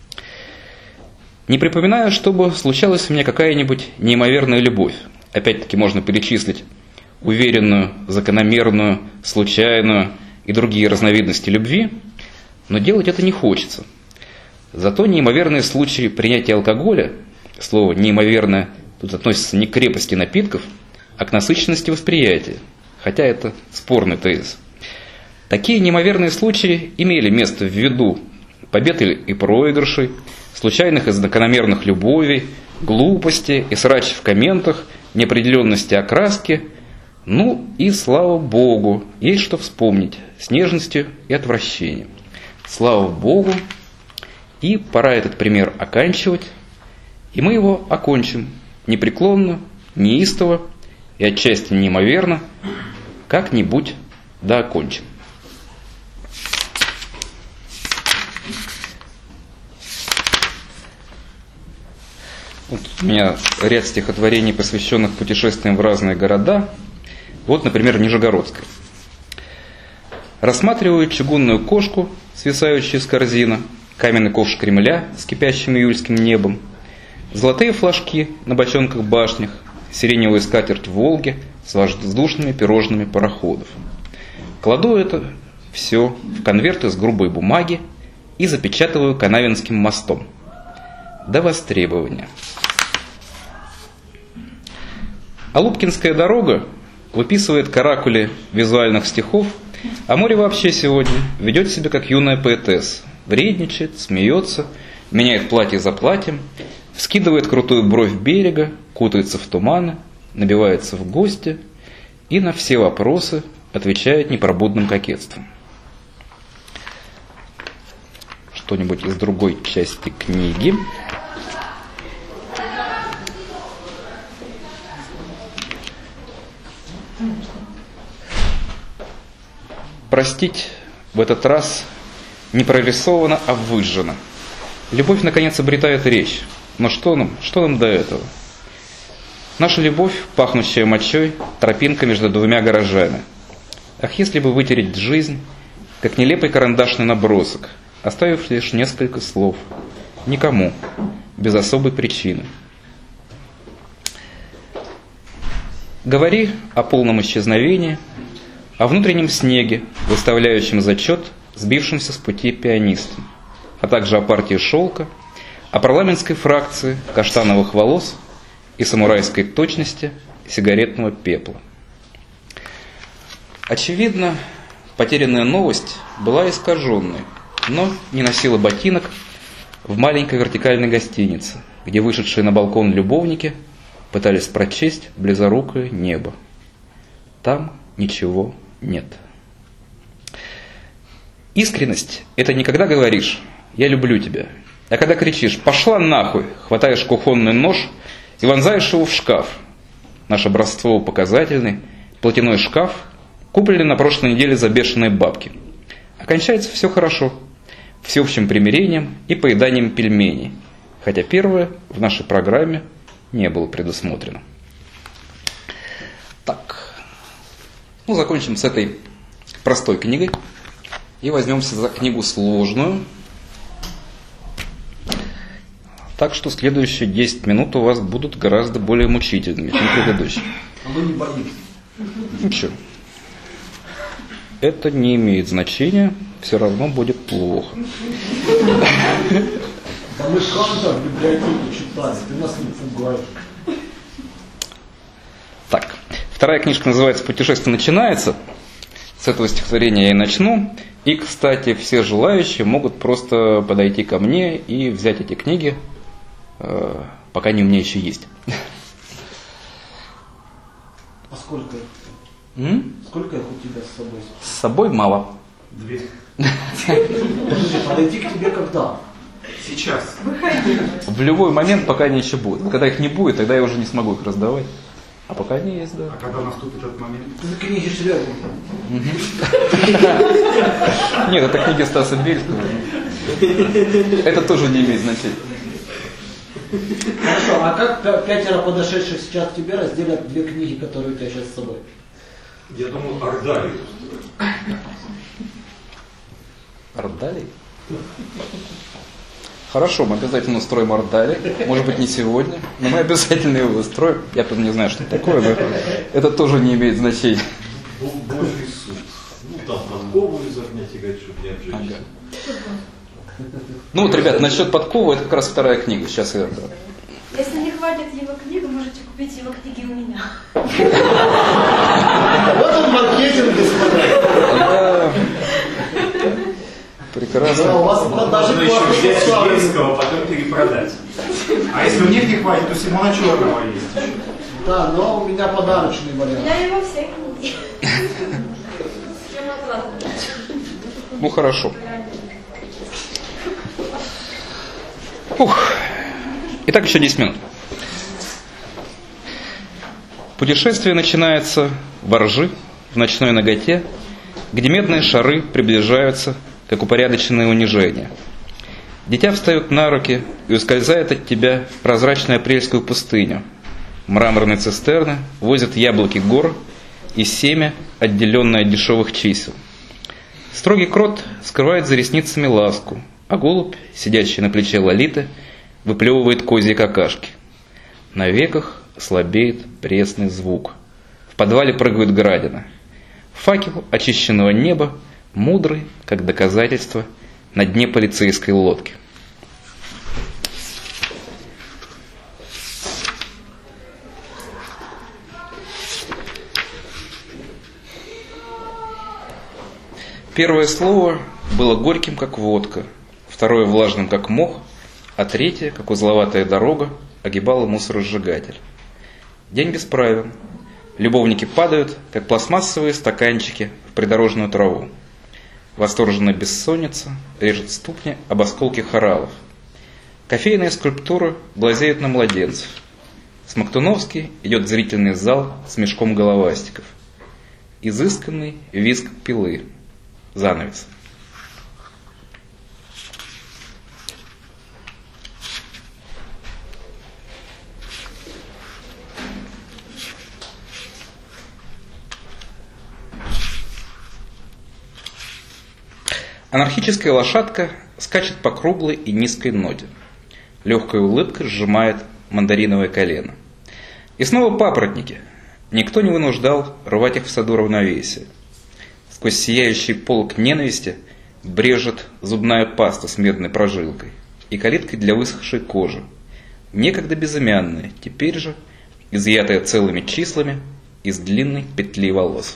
Не припоминаю, чтобы случалась у меня какая-нибудь неимоверная любовь. Опять-таки можно перечислить уверенную, закономерную, случайную и другие разновидности любви, но делать это не хочется. Зато неимоверные случаи принятия алкоголя, слово «неимоверное» тут относится не к крепости напитков, а к насыщенности восприятия, хотя это спорный тезис. Такие неимоверные случаи имели место в виду побед и проигрышей, случайных и закономерных любовей, глупости и срач в комментах, неопределенности окраски. Ну и, слава Богу, есть что вспомнить с нежностью и отвращением. Слава Богу, и пора этот пример оканчивать, и мы его окончим непреклонно, неистово и отчасти неимоверно, как-нибудь да окончим. Вот у меня ряд стихотворений, посвященных путешествиям в разные города. Вот, например, Нижегородская. Рассматриваю чугунную кошку, свисающую с корзины, каменный ковш Кремля с кипящим июльским небом, золотые флажки на бочонках-башнях, сиреневую скатерть Волги с воздушными пирожными пароходов. Кладу это все в конверт из грубой бумаги и запечатываю канавинским мостом. До востребования. Алупкинская дорога выписывает каракули визуальных стихов, а море вообще сегодня ведет себя как юная поэтесса. Вредничает, смеется, меняет платье за платьем, вскидывает крутую бровь берега, кутается в туманы, набивается в гости и на все вопросы отвечает непробудным кокетством. Что-нибудь из другой части книги. Простить в этот раз не прорисовано, а выжжено. Любовь, наконец, обретает речь. Но что нам? Что нам до этого? Наша любовь, пахнущая мочой, тропинка между двумя гаражами. Ах, если бы вытереть жизнь, как нелепый карандашный набросок, оставив лишь несколько слов. Никому, без особой причины. Говори о полном исчезновении, о внутреннем снеге, выставляющем зачет сбившимся с пути пианистам, а также о партии шелка, о парламентской фракции каштановых волос и самурайской точности сигаретного пепла. Очевидно, потерянная новость была искаженной, но не носила ботинок в маленькой вертикальной гостинице, где вышедшие на балкон любовники пытались прочесть близорукое небо. Там ничего нет. Искренность – это не когда говоришь «я люблю тебя», а когда кричишь «пошла нахуй», хватаешь кухонный нож и вонзаешь его в шкаф. Наш образцово-показательный платяной шкаф купили на прошлой неделе за бешеные бабки. Окончается все хорошо, всеобщим примирением и поеданием пельменей, хотя первое в нашей программе не было предусмотрено. Так, ну закончим с этой простой книгой и возьмемся за книгу сложную. Так что следующие десять минут у вас будут гораздо более мучительными, чем предыдущие. А мы не боимся. Ничего. Это не имеет значения, все равно будет плохо. Да мы Канта в библиотеке читали, ты нас не пугаешь. Так, вторая книжка называется «Путешествие начинается». С этого стихотворения я и начну. И, кстати, все желающие могут просто подойти ко мне и взять эти книги, пока они у меня еще есть. А сколько их? М? Сколько их у тебя с собой? С собой мало. Две. Подожди, подойти к тебе когда? Сейчас. В любой момент, пока они еще будут. Когда их не будет, тогда я уже не смогу их раздавать. А пока они есть, да. А когда наступит этот момент? Ты книги Шрёдингера. Нет, это книги Стаса Бельского. Это тоже не имеет значения. Хорошо, а как пя- пятеро подошедших сейчас к тебе разделят две книги, которые у тебя сейчас с собой? Я думал, Ордалию. Ордалий? Хорошо, мы обязательно устроим Ордалий. Может быть, не сегодня, но мы обязательно его устроим. Я правда не знаю, что это такое, но это тоже не имеет значения. Божий суд. Ну там подкову из огня тягать, чтобы не обжечься. Ага. Ну вот, ребят, насчет подковы, это как раз вторая книга. Сейчас я... Если не хватит его книг, можете купить его книги у меня. Вот он маркетинг, господа. Да. Прекрасно. Да, у вас продажи Можно еще классно взять составлены. Бельского, потом перепродать. А если у них не хватит, то Симона Черного есть. Да, но у меня подарочный У вариант. меня его все книги. Ну хорошо. Ух. Итак, еще десять минут. Путешествие начинается в Оржи, в ночной наготе, где медные шары приближаются, как упорядоченное унижение. Дитя встает на руки и ускользает от тебя в прозрачную апрельскую пустыню. Мраморные цистерны возят яблоки гор и семя, отделенное от дешевых чисел. Строгий крот скрывает за ресницами ласку, а голубь, сидящий на плече Лолиты, выплевывает козьи какашки. На веках слабеет пресный звук. В подвале прыгают градины. Факел очищенного неба, мудрый, как доказательство, на дне полицейской лодки. Первое слово было горьким, как водка, второе влажным, как мох, а третье, как узловатая дорога, огибало мусоросжигатель. День бесправен. Любовники падают, как пластмассовые стаканчики в придорожную траву. Восторженная бессонница режет ступни об осколки хоралов. Кофейные скульптуры глазеют на младенцев. Смоктуновский идет в зрительный зал с мешком головастиков. Изысканный визг пилы. Занавес. Анархическая лошадка скачет по круглой и низкой ноте. Легкая улыбка сжимает мандариновое колено. И снова папоротники. Никто не вынуждал рвать их в саду равновесия. Сквозь сияющий полог ненависти брежет зубная паста с медной прожилкой и калиткой для высохшей кожи, некогда безымянная, теперь же изъятая целыми числами из длинной петли волос.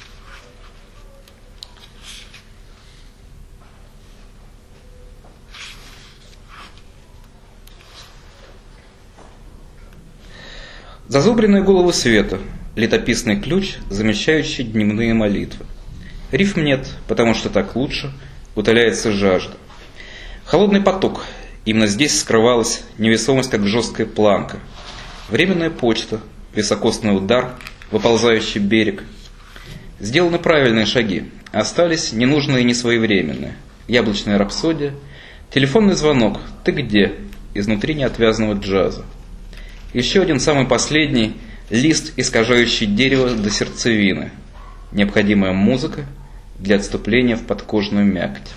Зазубренные головы света, летописный ключ, замещающий дневные молитвы. Рифм нет, потому что так лучше, утоляется жажда. Холодный поток, именно здесь скрывалась невесомость, как жесткая планка. Временная почта, високосный удар, выползающий берег. Сделаны правильные шаги, остались ненужные и несвоевременные. Яблочная рапсодия, телефонный звонок «Ты где?» изнутри неотвязного джаза. Еще один, самый последний, лист, искажающий дерево до сердцевины. Необходимая музыка для отступления в подкожную мякоть.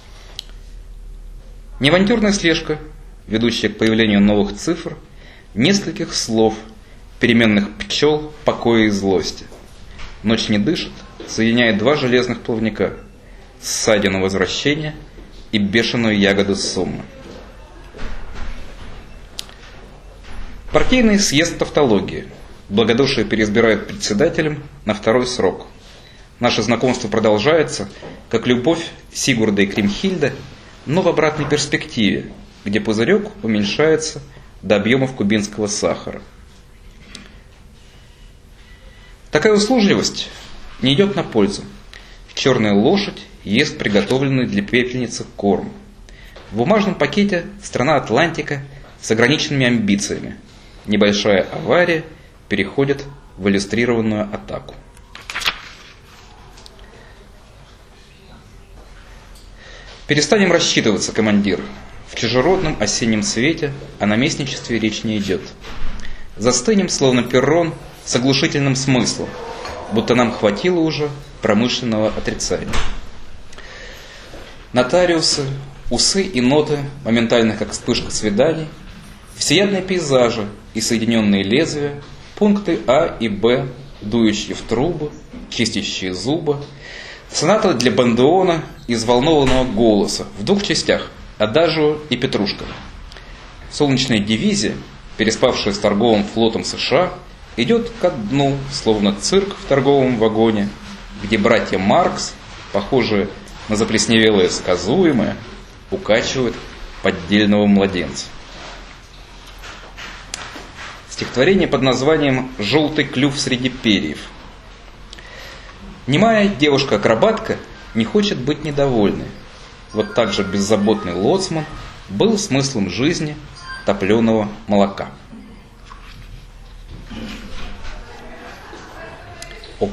Неавантюрная слежка, ведущая к появлению новых цифр, нескольких слов, переменных пчел, покоя и злости. Ночь не дышит, соединяет два железных плавника, ссадину возвращения и бешеную ягоду суммы. Партийный съезд тавтологии. Благодушие переизбирает председателем на второй срок. Наше знакомство продолжается, как любовь Сигурда и Кримхильда, но в обратной перспективе, где пузырек уменьшается до объемов кубинского сахара. Такая услужливость не идет на пользу. Черная лошадь ест приготовленный для пепельницы корм. В бумажном пакете страна Атлантика с ограниченными амбициями. Небольшая авария переходит в иллюстрированную атаку. Перестанем рассчитываться, командир. В чужеродном осеннем свете о наместничестве речь не идет. Застынем, словно перрон, с оглушительным смыслом, будто нам хватило уже промышленного отрицания. Нотариусы, усы и ноты, моментально как вспышка свиданий, всеядные пейзажи и соединенные лезвия, пункты А и Б, дующие в трубы, чистящие зубы, соната для бандеона из волнованного голоса в двух частях – Адажио и Петрушка. Солнечная дивизия, переспавшая с торговым флотом США, идет ко дну, словно цирк в торговом вагоне, где братья Маркс, похожие на заплесневелое сказуемое, укачивают поддельного младенца. Стихотворение под названием «Желтый клюв среди перьев». Немая девушка-акробатка не хочет быть недовольной. Вот так же беззаботный лоцман был смыслом жизни топленого молока. О.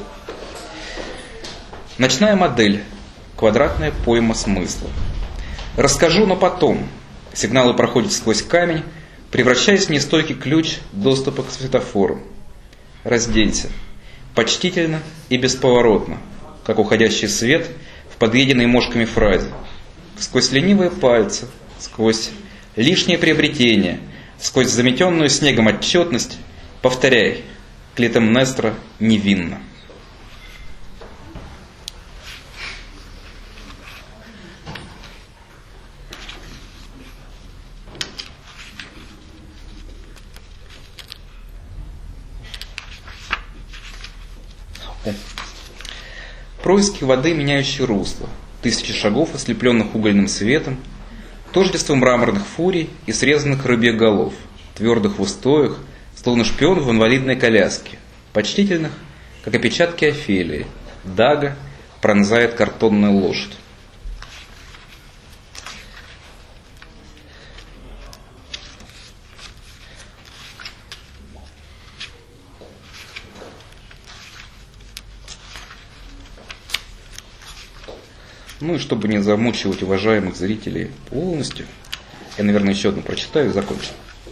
Ночная модель. Квадратная пойма смысла. Расскажу, но потом. Сигналы проходят сквозь камень, превращаясь в нестойкий ключ доступа к светофору. Разденься. Почтительно и бесповоротно, как уходящий свет в подъеденной мошками фразе. Сквозь ленивые пальцы, сквозь лишнее приобретение, сквозь заметенную снегом отчетность, повторяй, Клитемнестра невинна. Происки воды, меняющие русло, тысячи шагов, ослепленных угольным светом, тождество мраморных фурий и срезанных рыбьих голов, твердых в устоях, словно шпион в инвалидной коляске, почтительных, как опечатки Офелии, дага пронзает картонную лошадь. Ну и чтобы не замучивать уважаемых зрителей полностью, я, наверное, еще одну прочитаю и закончу.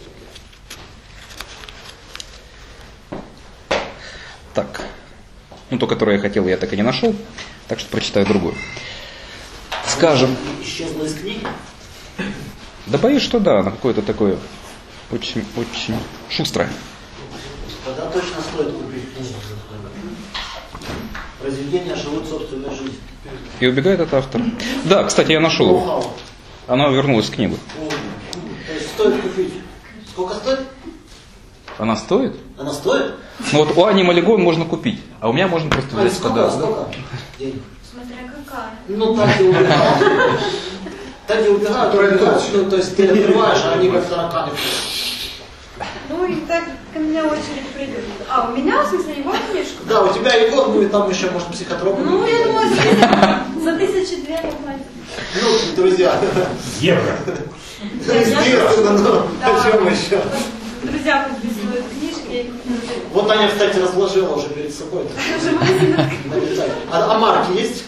Так. Ну, то, которое я хотел, я так и не нашел, так что прочитаю другую. Скажем. Исчезла из книги? Да боюсь, что да, она какое-то такое очень, очень шустрое. Тогда точно стоит купить книгу. Произведения живут собственной жизнью. И убегает от автора. Да, кстати, я нашел его. Ноу-хау. Она вернулась в книгу. О, то есть стоит купить. Сколько стоит? Она стоит? Она стоит? Ну вот у Ани Малигон можно купить, а у меня можно просто А взять в сколько? подарок. Сколько? Денег. Смотря какая. Ну так и убегают. Так и убегают, убегают. Ну, то есть ты открываешь, а они как тараканы. Ну и так ко мне очередь придет. А, у меня, в смысле, его книжку? Да, у тебя Егор будет, там еще, может, психотропы. Ну, будут. я думаю, за, за тысячи две не хватит. Ну, друзья. Евро. Естественно, ну, о чем еще? Друзья подписывают книжки, я их куплю. Вот Аня, кстати, разложила уже перед собой. А, а марки есть?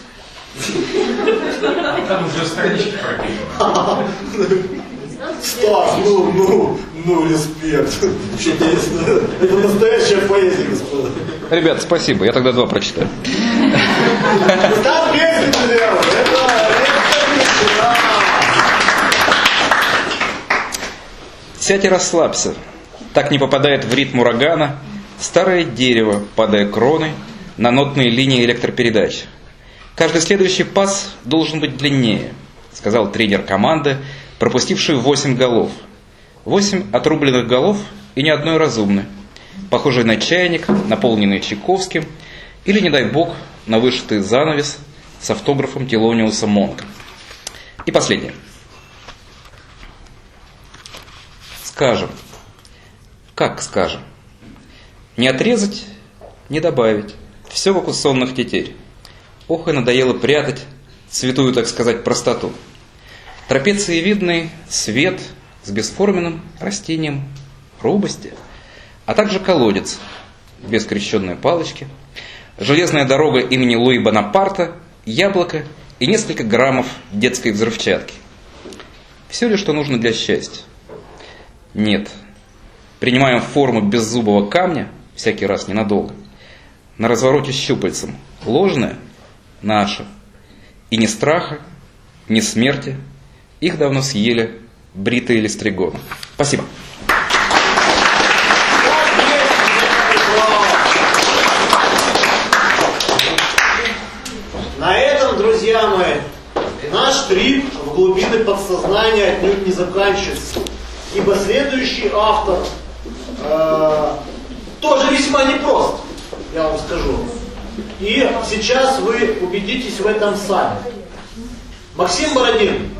Там уже странички прописаны. Стас, ну, ну, ну, респект. Чудесно. Это настоящая поэзия, господа. Ребят, спасибо, я тогда два прочитаю. Стас песни сделал. Это Сядь и расслабься. Так не попадает в ритм урагана старое дерево, падая кроной на нотные линии электропередач. Каждый следующий пас должен быть длиннее, сказал тренер команды, пропустивший восемь голов. Восемь отрубленных голов и ни одной разумной, похожей на чайник, наполненный Чайковским, или, не дай бог, на вышитый занавес с автографом Телониуса Монка. И последнее. Скажем. Как скажем? Не отрезать, не добавить. Все как у сонных тетерь. Ох, и надоело прятать святую, так сказать, простоту. Трапециевидный свет с бесформенным растением грубости, а также колодец без крещенной палочки, железная дорога имени Луи Бонапарта, яблоко и несколько граммов детской взрывчатки. Все ли, что нужно для счастья? Нет. Принимаем форму беззубого камня, всякий раз ненадолго, на развороте щупальцем. Ложное – наше. И ни страха, ни смерти. Их давно съели бритые листригоны. Спасибо. На этом, друзья мои, наш трип в глубины подсознания отнюдь не заканчивается. Ибо следующий автор э, тоже весьма непрост, я вам скажу. И сейчас вы убедитесь в этом сами. Максим Бородин.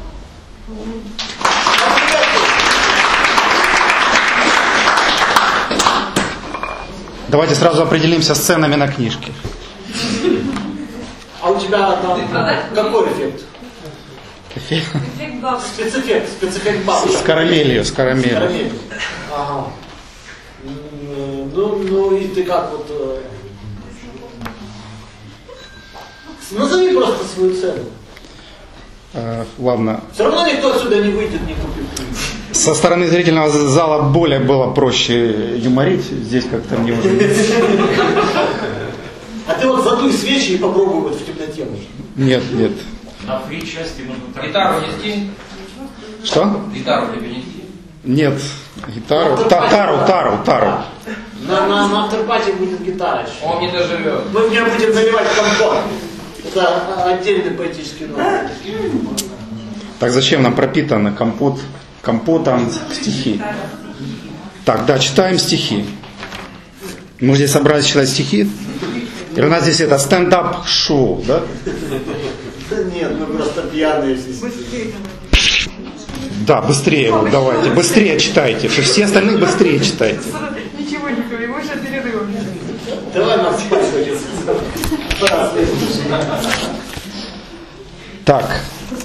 Давайте сразу определимся с ценами на книжки. А у тебя там какой эффект? Эффект? Эффект бабочки. Спецэффект, спецэффект бабочки. С карамелью, с карамелью. С карамелью. Ага. М, Ну, ну и ты как вот... э, Назови просто свою цену. Э, ладно. Все равно никто отсюда не выйдет, не купит книгу. Со стороны зрительного зала более было проще юморить. Здесь как-то мне уже... А ты вот задуй свечи и попробуй вот в темноте. Может. Нет, нет. На фри-части можно так. Гитару нести? Что? Гитару тебе нести? Нет. Гитару. Та- Тару, тару, тару. На, на, на авторпате будет гитара еще. Он не доживет. Мы в нее будем наливать компот. Это отдельный поэтический номер. Так зачем нам пропитано компот, компотом стихи? Так, да, читаем стихи. Мы здесь собрались читать стихи. И у нас здесь это стендап-шоу, да? Нет, мы просто пьяные все. Да, быстрее, вот, давайте, быстрее читайте, что все остальные быстрее читайте. Ничего не говори, мы же перерывом. Давай нас спать хочется. Так.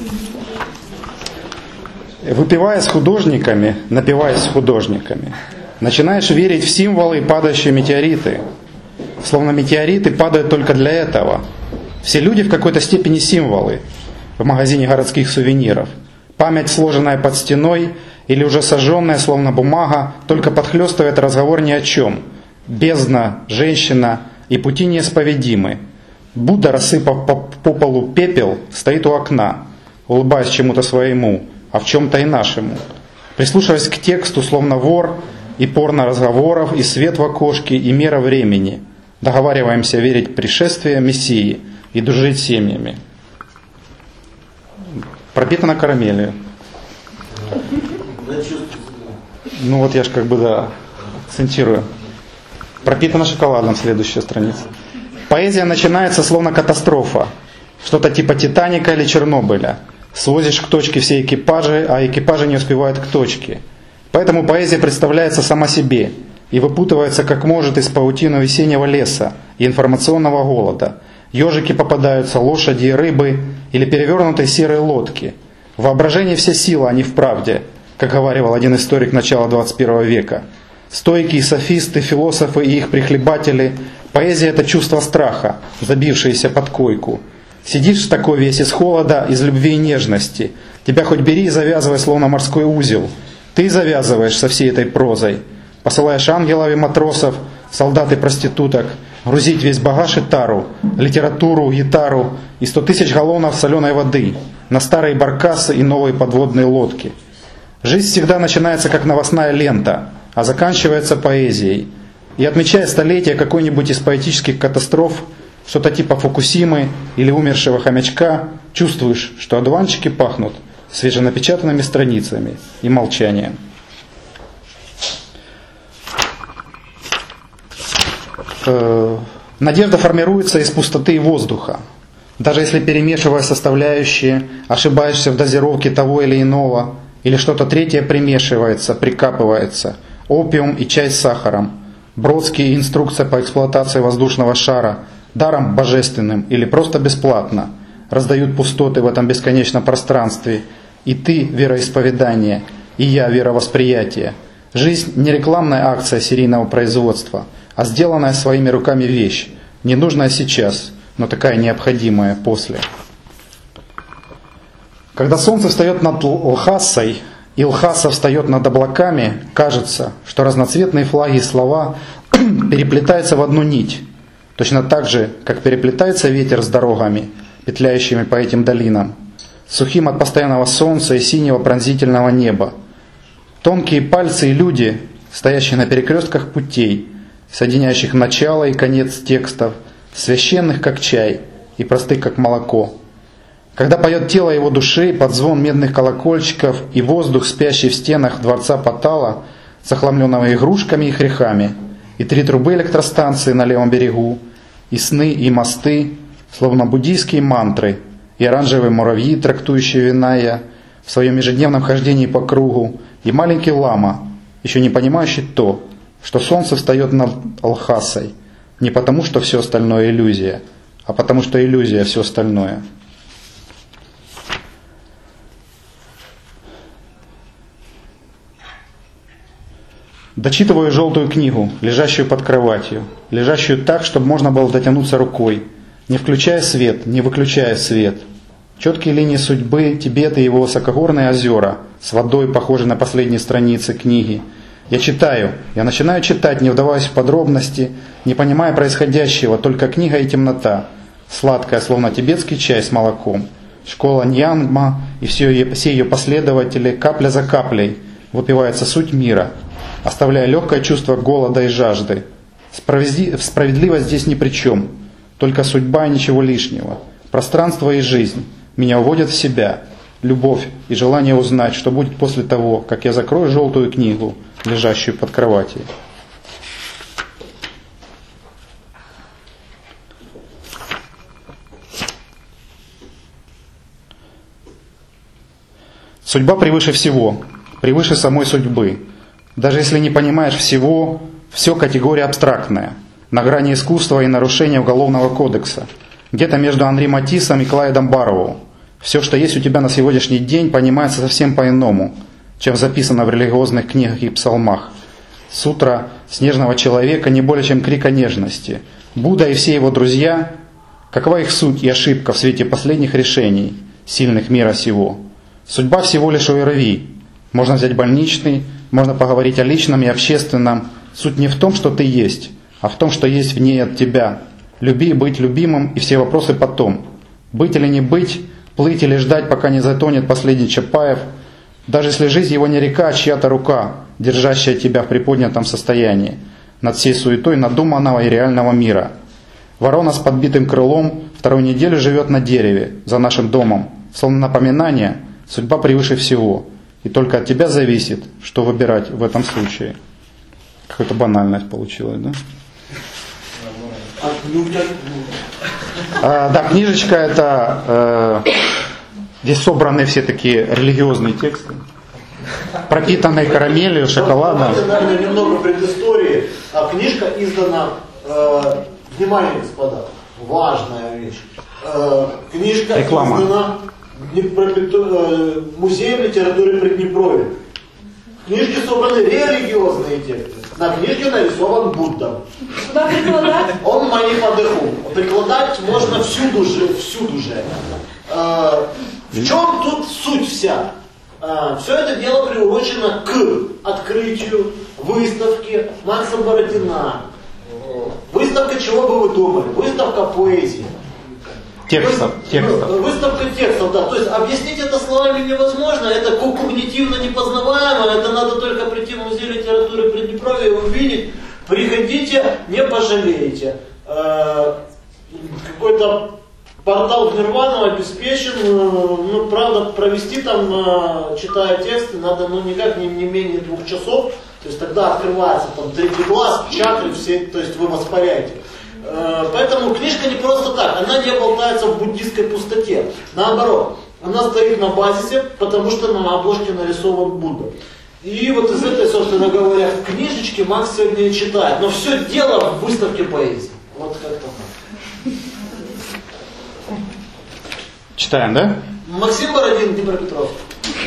Выпивая с художниками, напиваясь с художниками, начинаешь верить в символы и падающие метеориты. Словно метеориты падают только для этого. Все люди в какой-то степени символы в магазине городских сувениров. Память, сложенная под стеной или уже сожженная, словно бумага, только подхлестывает разговор ни о чем. Бездна, женщина и пути неисповедимы. Будда, рассыпав по, по полу пепел, стоит у окна, улыбаясь чему-то своему, а в чем-то и нашему. Прислушиваясь к тексту, словно вор, и порно разговоров, и свет в окошке, и мера времени. Договариваемся верить в пришествие Мессии и дружить с семьями. Пропитано карамелью. Ну вот я ж как бы, да, акцентирую. Пропитано шоколадом, следующая страница. Поэзия начинается словно катастрофа. Что-то типа Титаника или Чернобыля. Свозишь к точке все экипажи, а экипажи не успевают к точке. Поэтому поэзия представляется сама себе и выпутывается как может из паутины весеннего леса и информационного голода. Ежики попадаются, лошади и рыбы или перевернутые серые лодки. В воображении вся сила, а не в правде, как говаривал один историк начала двадцать первого века. Стойки и софисты, философы и их прихлебатели. Поэзия – это чувство страха, забившееся под койку. Сидишь такой весь из холода, из любви и нежности. Тебя хоть бери и завязывай, словно морской узел. Ты завязываешь со всей этой прозой. Посылаешь ангелов и матросов, солдат и проституток, грузить весь багаж и тару, литературу, гитару и сто тысяч галлонов соленой воды на старые баркасы и новые подводные лодки. Жизнь всегда начинается как новостная лента, а заканчивается поэзией. И отмечая столетие какой-нибудь из поэтических катастроф, что-то типа Фукусимы или умершего хомячка, чувствуешь, что одуванчики пахнут свеженапечатанными страницами и молчанием. Надежда формируется из пустоты и воздуха. Даже если, перемешивая составляющие, ошибаешься в дозировке того или иного, или что-то третье примешивается, прикапывается, опиум и чай с сахаром, Бродский, инструкция по эксплуатации воздушного шара, даром божественным или просто бесплатно, раздают пустоты в этом бесконечном пространстве, и ты – вероисповедание, и я – веровосприятие. Жизнь не рекламная акция серийного производства, а сделанная своими руками вещь, ненужная сейчас, но такая необходимая после. Когда солнце встает над Лхасой, и Лхаса встает над облаками, кажется, что разноцветные флаги и слова переплетаются в одну нить, точно так же, как переплетается ветер с дорогами, петляющими по этим долинам, сухим от постоянного солнца и синего пронзительного неба. Тонкие пальцы и люди, стоящие на перекрестках путей, соединяющих начало и конец текстов, священных как чай и простых как молоко. Когда поет тело его души под звон медных колокольчиков и воздух, спящий в стенах дворца Патала, захламленного игрушками и хрехами, и три трубы электростанции на левом берегу, и сны, и мосты, словно буддийские мантры, и оранжевые муравьи, трактующие Виная в своем ежедневном хождении по кругу, и маленький лама, еще не понимающий то, что солнце встает над Лхасой, не потому, что все остальное иллюзия, а потому, что иллюзия все остальное. Дочитываю желтую книгу, лежащую под кроватью, лежащую так, чтобы можно было дотянуться рукой, не включая свет, не выключая свет. Четкие линии судьбы, Тибет и его высокогорные озера, с водой, похожей на последние страницы книги. Я читаю, я начинаю читать, не вдаваясь в подробности, не понимая происходящего, только книга и темнота, сладкая, словно тибетский чай с молоком. Школа Ньянгма и все ее, все ее последователи, капля за каплей, выпивается суть мира, оставляя легкое чувство голода и жажды. Справедливость здесь ни при чем, только судьба и ничего лишнего. Пространство и жизнь меня уводят в себя, любовь и желание узнать, что будет после того, как я закрою желтую книгу, лежащую под кроватью. Судьба превыше всего, превыше самой судьбы. Даже если не понимаешь всего, все категория абстрактная, на грани искусства и нарушения Уголовного кодекса, где-то между Анри Матиссом и Клайдом Барроу. Все, что есть у тебя на сегодняшний день, понимается совсем по-иному, чем записано в религиозных книгах и псалмах. Сутра снежного человека не более чем крик о нежности. Будда и все его друзья, какова их суть и ошибка в свете последних решений, сильных мира сего? Судьба всего лишь ОРВИ. Можно взять больничный, можно поговорить о личном и общественном. Суть не в том, что ты есть, а в том, что есть в ней от тебя. Люби, быть любимым и все вопросы потом. Быть или не быть, плыть или ждать, пока не затонет последний Чапаев. Даже если жизнь его не река, а чья-то рука, держащая тебя в приподнятом состоянии. над всей суетой надуманного и реального мира. Ворона с подбитым крылом вторую неделю живет на дереве, за нашим домом. Словно напоминание, судьба превыше всего. И только от тебя зависит, что выбирать в этом случае. Какая-то банальность получилась, да? А, да, книжечка это... Э, здесь собраны все такие религиозные тексты. Пропитанные карамелью, шоколадом. Давайте, наверное, немного предыстории. А книжка издана... Э, внимание, господа, важная вещь. Э, книжка Реклама. издана Музеем литературы Приднепровья. В книжке собраны религиозные тексты. На книжке нарисован Будда. Куда прикладать? Он мани подыху. Прикладать можно всюду же, всюду же. Э, в чем тут суть вся? Э, все это дело приурочено к открытию выставки Макса Бородина. Выставка, чего бы вы думали? Выставка поэзии. Текстов, текстов. Выставка текстов, да. То есть объяснить это словами невозможно, это когнитивно непознаваемо, это надо только прийти в музей литературы Приднепровья и увидеть. Приходите, не пожалеете. Э, какой-то портал в Нирвану обеспечен, ну, правда, провести там, э, читая тексты, надо, ну, никак не, не менее двух часов. То есть тогда открывается там третий глаз, чакры все, то есть вы воспаряете. Поэтому книжка не просто так, она не болтается в буддистской пустоте. Наоборот, она стоит на базисе, потому что на обложке нарисован Будда. И вот из этой, собственно говоря, книжечки Макс сегодня и читает. Но все дело в выставке поэзии. Вот как-то так. Читаем, да? Максим Бородин, Днепропетровск.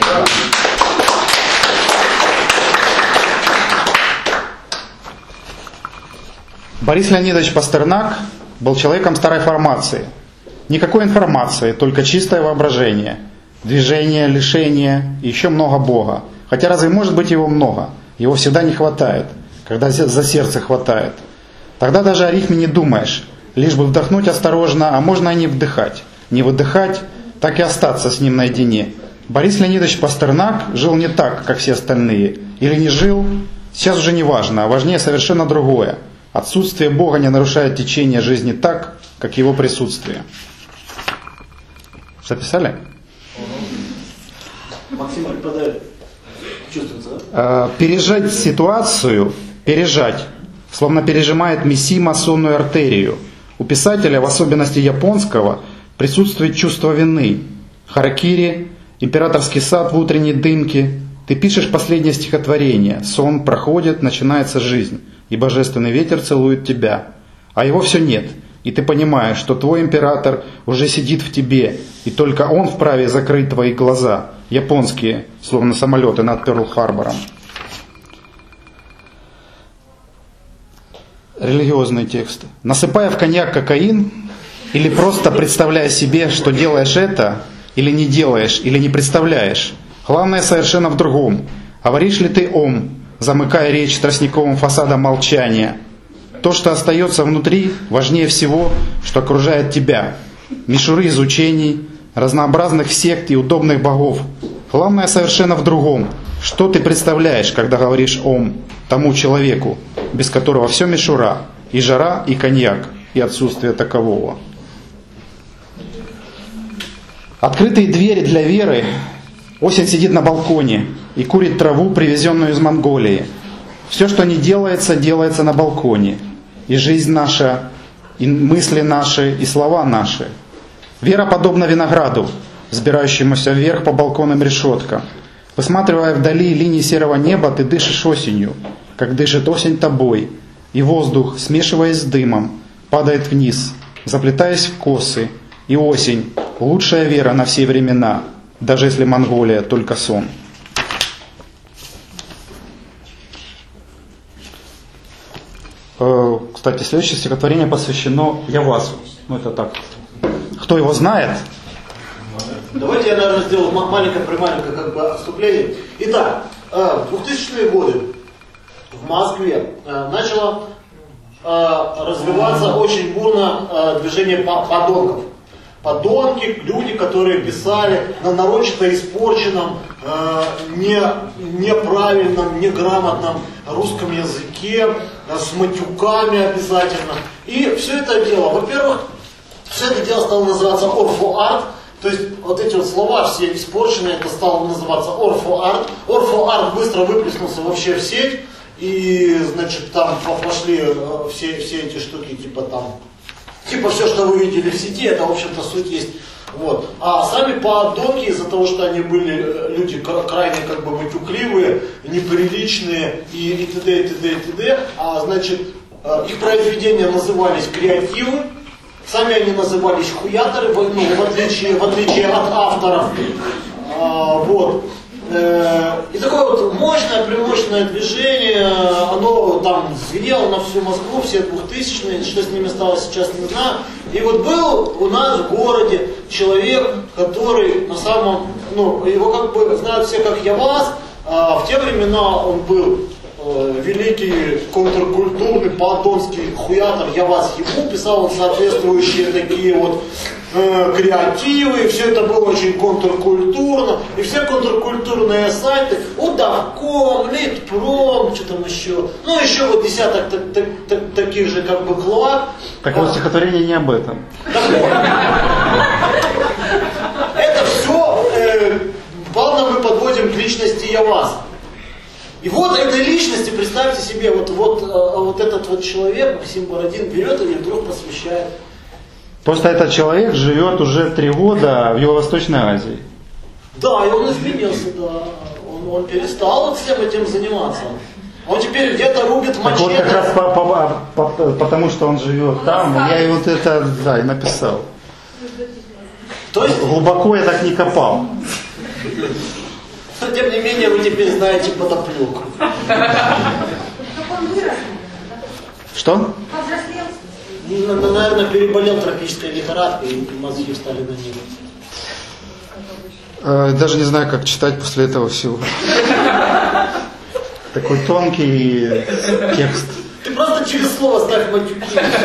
Борис Леонидович Пастернак был человеком старой формации. Никакой информации, только чистое воображение. Движение, лишение и еще много Бога. Хотя разве может быть его много? Его всегда не хватает, когда за сердце хватает. Тогда даже о рифме не думаешь, лишь бы вдохнуть осторожно, а можно и не вдыхать. Не выдыхать, так и остаться с ним наедине. Борис Леонидович Пастернак жил не так, как все остальные. Или не жил, сейчас уже не важно, а важнее совершенно другое. Отсутствие Бога не нарушает течение жизни так, как его присутствие. Записали? Максим преподает. Чувствуется, да? Пережать ситуацию, пережать, словно пережимает Мисима сонную артерию. У писателя, в особенности японского, присутствует чувство вины. Харакири, императорский сад в утренней дымке. Ты пишешь последнее стихотворение, сон проходит, начинается жизнь, и божественный ветер целует тебя. А его все нет, и ты понимаешь, что твой император уже сидит в тебе, и только он вправе закрыть твои глаза, японские, словно самолеты над Перл-Харбором. Религиозные тексты. Насыпая в коньяк кокаин, или просто представляя себе, что делаешь это, или не делаешь, или не представляешь, главное совершенно в другом. Говоришь ли ты «Ом», замыкая речь тростниковым фасадом молчания? То, что остается внутри, важнее всего, что окружает тебя. Мишуры изучений, разнообразных сект и удобных богов. Главное совершенно в другом. Что ты представляешь, когда говоришь «Ом» тому человеку, без которого все мишура, и жара, и коньяк, и отсутствие такового. Открытые двери для веры. Осень сидит на балконе и курит траву, привезенную из Монголии. Все, что не делается, делается на балконе. И жизнь наша, и мысли наши, и слова наши. Вера подобна винограду, взбирающемуся вверх по балконным решеткам. Высматривая вдали линии серого неба, ты дышишь осенью, как дышит осень тобой. И воздух, смешиваясь с дымом, падает вниз, заплетаясь в косы. И осень – лучшая вера на все времена, даже если Монголия только сон. Кстати, следующее стихотворение посвящено Явасу. Ну это так. Кто его знает? Давайте я, наверное, сделаю маленькое-прималенькое как бы отступление. Итак, в двухтысячные годы в Москве начало развиваться очень бурно движение подонков. подонки, люди, которые писали на нарочито испорченном, э, не, неправильном, неграмотном русском языке, э, с матюками обязательно. И все это дело, во-первых, все это дело стало называться орфоарт, то есть вот эти вот слова все испорченные, это стало называться орфоарт. Орфоарт быстро выплеснулся вообще в сеть, и, значит, там пошли э, все, все эти штуки, типа там, типа все, что вы видели в сети, это, в общем-то, суть есть. Вот. А сами подонки, из-за того, что они были люди крайне как бы матюкливые, неприличные и, и т.д. и т.д. и т.д., а, значит, их произведения назывались креативы, сами они назывались хуяторы, ну, в, отличие, в отличие от авторов. А, вот. И такое вот мощное, премощное движение, оно там звенело на всю Москву, все двухтысячные, что с ними стало сейчас, не знаю. И вот был у нас в городе человек, который на самом, ну, его как бы знают все как Явас, а в те времена он был э, великий контркультурный подонский хуятор Явас Ему, писал он соответствующие такие вот э, креативы, и все это было очень контркультурно, и все контркультурные сайты, Удавком, Литпром, что там еще, ну еще вот десяток так, так, так, таких же как бы клоак. Так вот, стихотворение не об этом. Это все э, плавно мы подводим к личности Яваса. И вот этой личности, представьте себе, вот, вот, э, вот этот вот человек, Максим Бородин, берет и вдруг посвящает. Просто этот человек живет уже три года в Юго-Восточной Азии. Да, и он изменился, да. Он, он перестал вот всем этим заниматься. Он теперь где-то рубит мачете. Так вот как раз по, по, по, потому, что он живет там, я и вот это, да, и написал. То есть... Глубоко я так не копал. Но тем не менее вы теперь знаете подоплеку. Что? Ну, наверное, переболел тропической лихорадкой и мозги встали на него. Даже не знаю, как читать после этого всего. Такой тонкий текст. Ты просто через слово ставь матюки.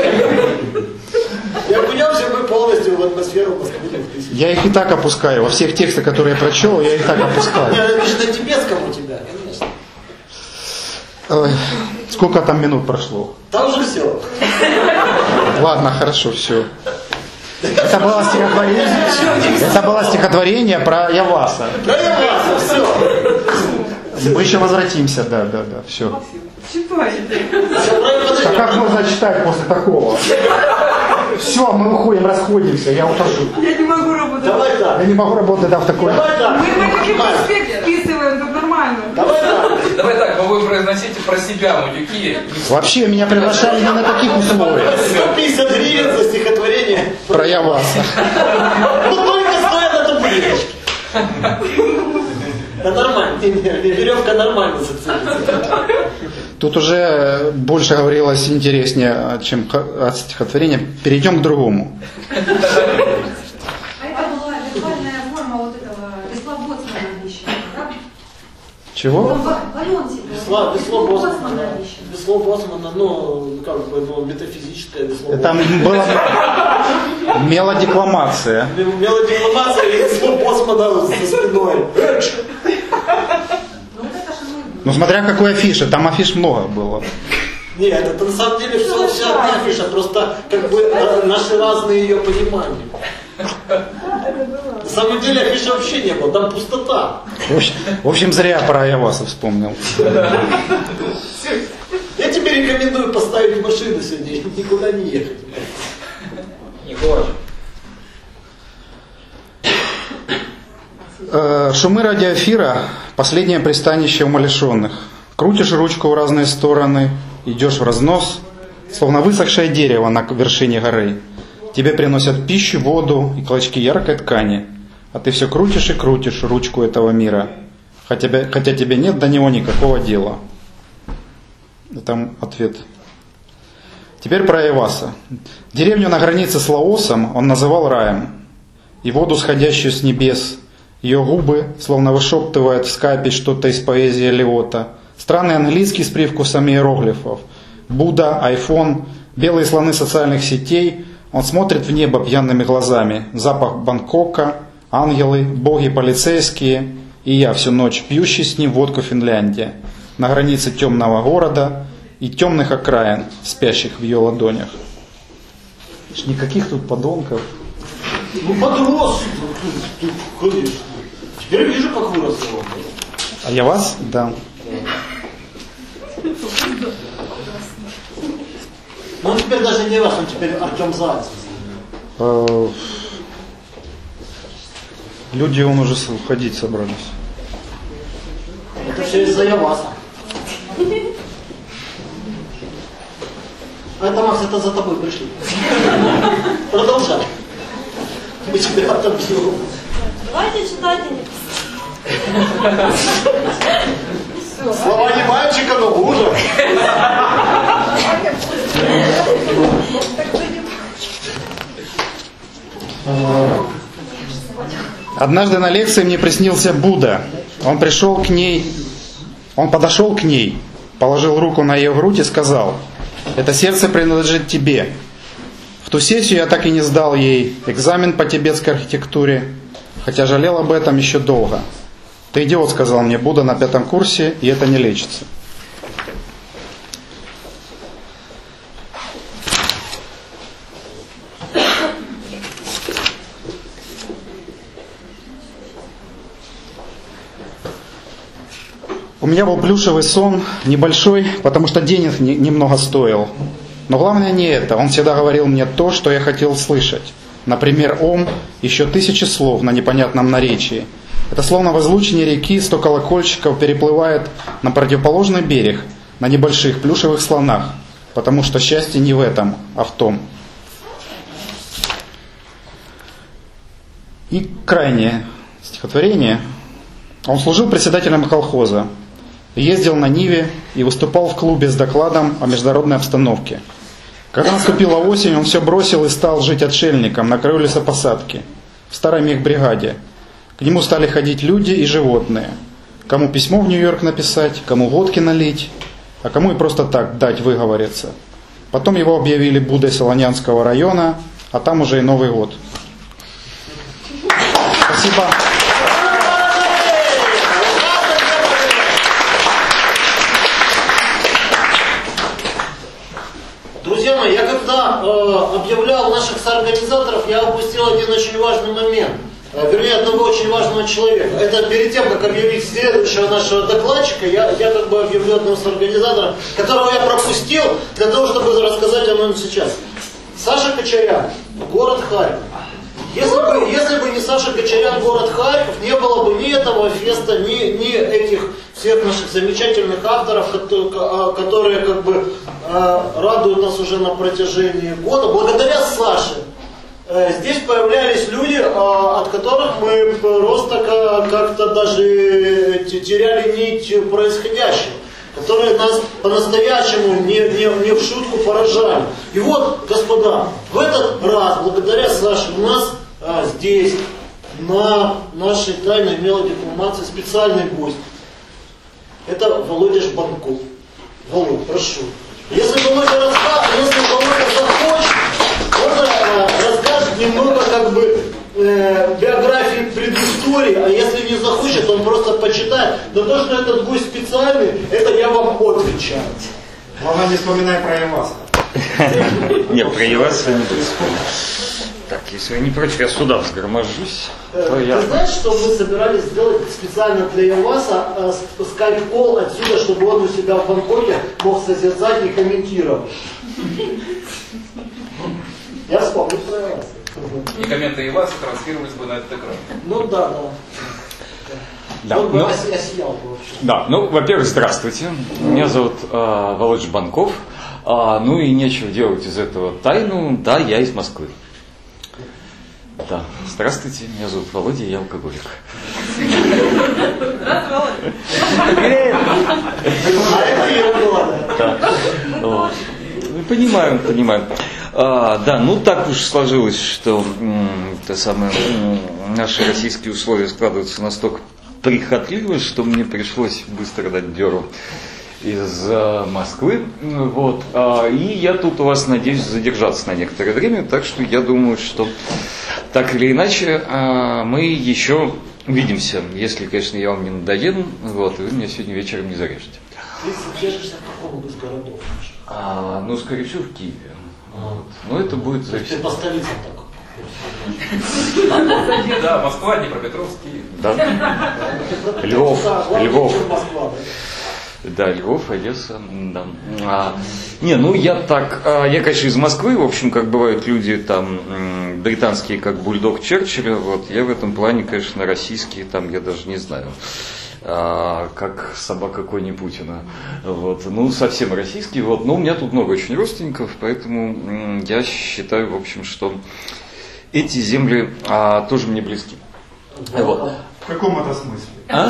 И окунемся мы полностью в атмосферу Москвы. Я их и так опускаю. Во всех текстах, которые я прочел, я их так опускаю. Это же на тибетском у тебя, конечно. Ой, сколько там минут прошло? Там уже все. Ладно, хорошо, все. Это было стихотворение. Это было стихотворение про Яваса. Про Яваса, все. Мы еще возвратимся, да, да, да, все. Читайте. А как можно читать после такого? Все, мы уходим, расходимся, я ухожу. Я не могу работать. Давай так. Я не могу работать, да, в такой. Давай так. Мы матюки в конспект вписываем, тут нормально. Давай так. Давай так, но вы произносите про себя матюки. Вообще меня приглашали не на таких условиях. сто пятьдесят гривен за стихотворение. Про Яваса. Ну только стоит на таблеточке. Да нормально, веревка нормально зацепится. Тут уже больше говорилось интереснее, чем от стихотворения. Перейдем к другому. А это была виртуальная форма вот этого Весла Боцмана еще, да? Чего? Весло, весло Боцмана. Весло Боцмана, ну, как бы, ну, метафизическое весло. Там была мелодекламация. Мелодекламация и весло Боцмана за спиной. Ну, смотря какой афиша, там афиш много было. Нет, это на самом деле все, вся одна афиша, просто как бы наши разные ее понимания. На самом деле афиши вообще не было, там пустота. В общем, в общем зря про Яваса вспомнил. Я тебе рекомендую поставить машину сегодня и никуда не ехать. Егор. Шумы радиоэфира – последнее пристанище умалишенных. Крутишь ручку в разные стороны, идешь в разнос, словно высохшее дерево на вершине горы. Тебе приносят пищу, воду и клочки яркой ткани, а ты все крутишь и крутишь ручку этого мира, хотя, хотя тебе нет до него никакого дела. Там ответ. Теперь про Яваса. Деревню на границе с Лаосом он называл раем, и воду, сходящую с небес. Ее губы, словно вышептывают в скайпе что-то из поэзии Леота. Странный английский с привкусом иероглифов. Будда, айфон, белые слоны социальных сетей, Он смотрит в небо пьяными глазами. Запах Бангкока, ангелы, боги полицейские. И я всю ночь пьющий с ним водку Финляндия. На границе темного города и темных окраин, спящих в ее ладонях. Никаких тут подонков. Ну подрос. Ты, конечно. Теперь вижу, как вырос его. А я вас? Да. Ну он теперь даже не ваш, он теперь Артем Зайцев. Э, Люди, он уже уходить собрались. Это все из-за Яваса. А это, Макс, это за тобой пришли. Продолжай. Мы тебя отобьем. Давайте читать. Слова не мальчика, но мужа. Однажды на лекции мне приснился Будда. Он пришел к ней, он подошел к ней, положил руку на ее грудь и сказал: «Это сердце принадлежит тебе». В ту сессию я так и не сдал ей экзамен по тибетской архитектуре, хотя жалел об этом еще долго. «Ты идиот», — сказал мне Будда на пятом курсе, и это не лечится. У меня был плюшевый сон, небольшой, потому что денег не, немного стоил. Но главное не это. Он всегда говорил мне то, что я хотел слышать. Например, «Ом», еще тысячи слов на непонятном наречии. Это словно в излучине реки сто колокольчиков переплывает на противоположный берег на небольших плюшевых слонах, потому что счастье не в этом, а в том. И крайнее стихотворение. Он служил председателем колхоза, ездил на Ниве и выступал в клубе с докладом о международной обстановке. Когда наступила осень, он все бросил и стал жить отшельником на краю лесопосадки, в старой мехбригаде. К нему стали ходить люди и животные. Кому письмо в Нью-Йорк написать, кому водки налить, а кому и просто так дать выговориться. Потом его объявили Буддой Солонянского района, а там уже и Новый год. Спасибо. Друзья мои, я когда э, объявлял наших соорганизаторов, я упустил один очень важный момент. Э, вернее, одного очень важного человека. Это перед тем, как объявить следующего нашего докладчика, я, я как бы объявлю одного соорганизатора, которого я пропустил, для того, чтобы рассказать о нем сейчас. Саша Кочарян, город Харьков. Если бы, если бы не Саша Кочарян, город Харьков, не было бы ни этого феста, ни, ни этих всех наших замечательных авторов, которые, которые как бы радуют нас уже на протяжении года. Благодаря Саше здесь появлялись люди, от которых мы просто как-то даже теряли нить происходящего, которые нас по-настоящему не, не, не в шутку поражали. И вот, господа, в этот раз, благодаря Саше, у нас а, здесь, на нашей тайной мелодипломации, специальный гость. Это Володя Жбанков. Володь, прошу. Если Володя расскажет, если Володя захочет, он а, расскажет немного как бы э, биографии, предыстории, а если не захочет, он просто почитает. Но то, что этот гость специальный, это я вам отвечаю. Главное, не вспоминай про Яваса. Нет, про Яваса не буду вспоминать. Так, если вы не против, я сюда взгроможусь. Ты я... знаешь, что мы собирались сделать специально для Яваса э, скайп-колл отсюда, чтобы он у себя в Бангкоке мог созерцать и комментировать. Я вспомнил про Яваса. И комменты Яваса транслировались бы на этот экран. Ну да, да. Да, он бы ну, осиял бы вообще. Да, ну, во-первых, здравствуйте. Меня зовут э, Володя Жбанков. А, ну и нечего делать из этого тайну. Да, я из Москвы. Да, здравствуйте, меня зовут Володя, я алкоголик. Здравствуй, Володя. Понимаем, понимаем. А, да, ну так уж сложилось, что м, то самое, м, наши российские условия складываются настолько прихотливо, что мне пришлось быстро дать дёру из э, Москвы. Вот. А, и я тут у вас надеюсь задержаться на некоторое время, так что я думаю, что так или иначе а, мы еще увидимся, если, конечно, я вам не надоеду, вот, и вы меня сегодня вечером не зарежете. Ты держишься в каком из городов? А, ну, скорее всего, в Киеве. Вот. Но это будет Ты зависеть. по столицам так. Да, Москва, Днепропетровск, Киев. Да. Львов, Львов. Москва, Да, Львов, Одесса, да. А, не, ну я так, а, я, конечно, из Москвы, в общем, как бывают люди там м, британские, как бульдог Черчилля, вот, я в этом плане, конечно, российский, там, я даже не знаю, а, как собака кони Путина, вот, ну, совсем российский, вот, но у меня тут много очень родственников, поэтому м, я считаю, в общем, что эти земли а, тоже мне близки. Вот. В каком это смысле? А?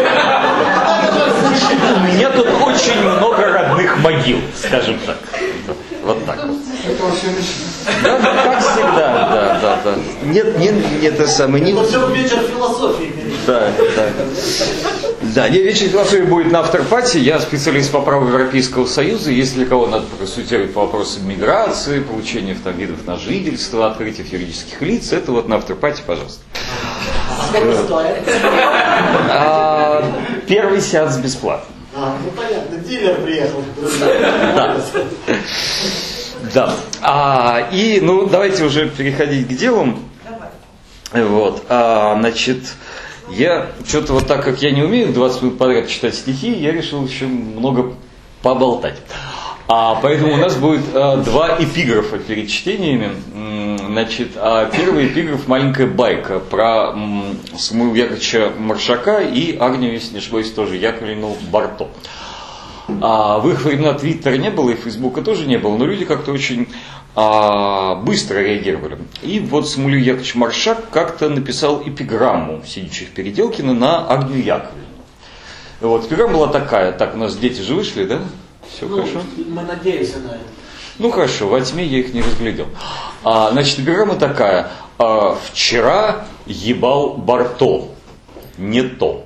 У меня тут очень много родных могил, скажем так. Вот так вот. Это все начинается. Да, да, как всегда, да, да, да. Нет, нет, нет, это самое, не... Это все вечер философии. Да, да. Да, не, вечер философии будет на авторпати. Я специалист по праву Европейского Союза. Если для кого надо проконсультировать по вопросам миграции, получения там, видов на жительство, открытия юридических лиц, это вот на авторпати, пожалуйста. Сколько стоит? А, первый сеанс бесплатно. А, ну понятно, дилер приехал. Да. Да. А, и, ну, давайте уже переходить к делу. Вот. А, значит, я что-то вот так как я не умею двадцать минут подряд читать стихи, я решил еще много поболтать. А, поэтому у нас будет а, два эпиграфа перед чтениями. Значит, а, первый эпиграф — маленькая байка про м, Самуила Яковлевича Маршака и Агнию, если не ошибаюсь, тоже Яковлевну Барто. А, в их времена Твиттера не было и Фейсбука тоже не было, но люди как-то очень а, быстро реагировали. И вот Самуил Яковлевич Маршак как-то написал эпиграмму, сидячи в Переделкино, на Агнию Яковлевну. Вот, эпиграмма была такая: так, у нас дети же вышли, да? Все Ну, хорошо? мы надеемся на это. Ну хорошо, во тьме я их не разглядел. А, значит, эпиграмма такая: а, вчера ебал Барто, не то.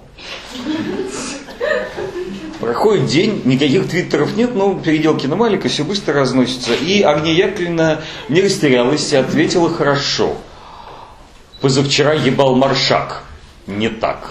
Проходит день, никаких твиттеров нет, но Переделкино маленько, все быстро разносится. И Агния Яковлевна не растерялась и ответила хорошо. Позавчера ебал Маршак, не так.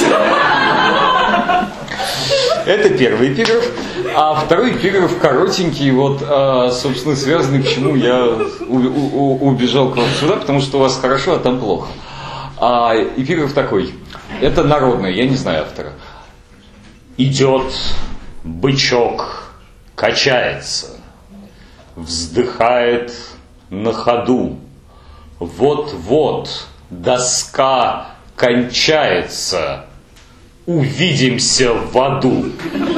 Это первый эпиграф. А второй эпиграф коротенький, вот, а, собственно, связанный, почему я у, у, убежал к вам сюда, потому что у вас хорошо, а там плохо. А эпиграф такой. Это народный, я не знаю автора. Идет бычок, качается, вздыхает на ходу. Вот-вот доска кончается. Увидимся в аду.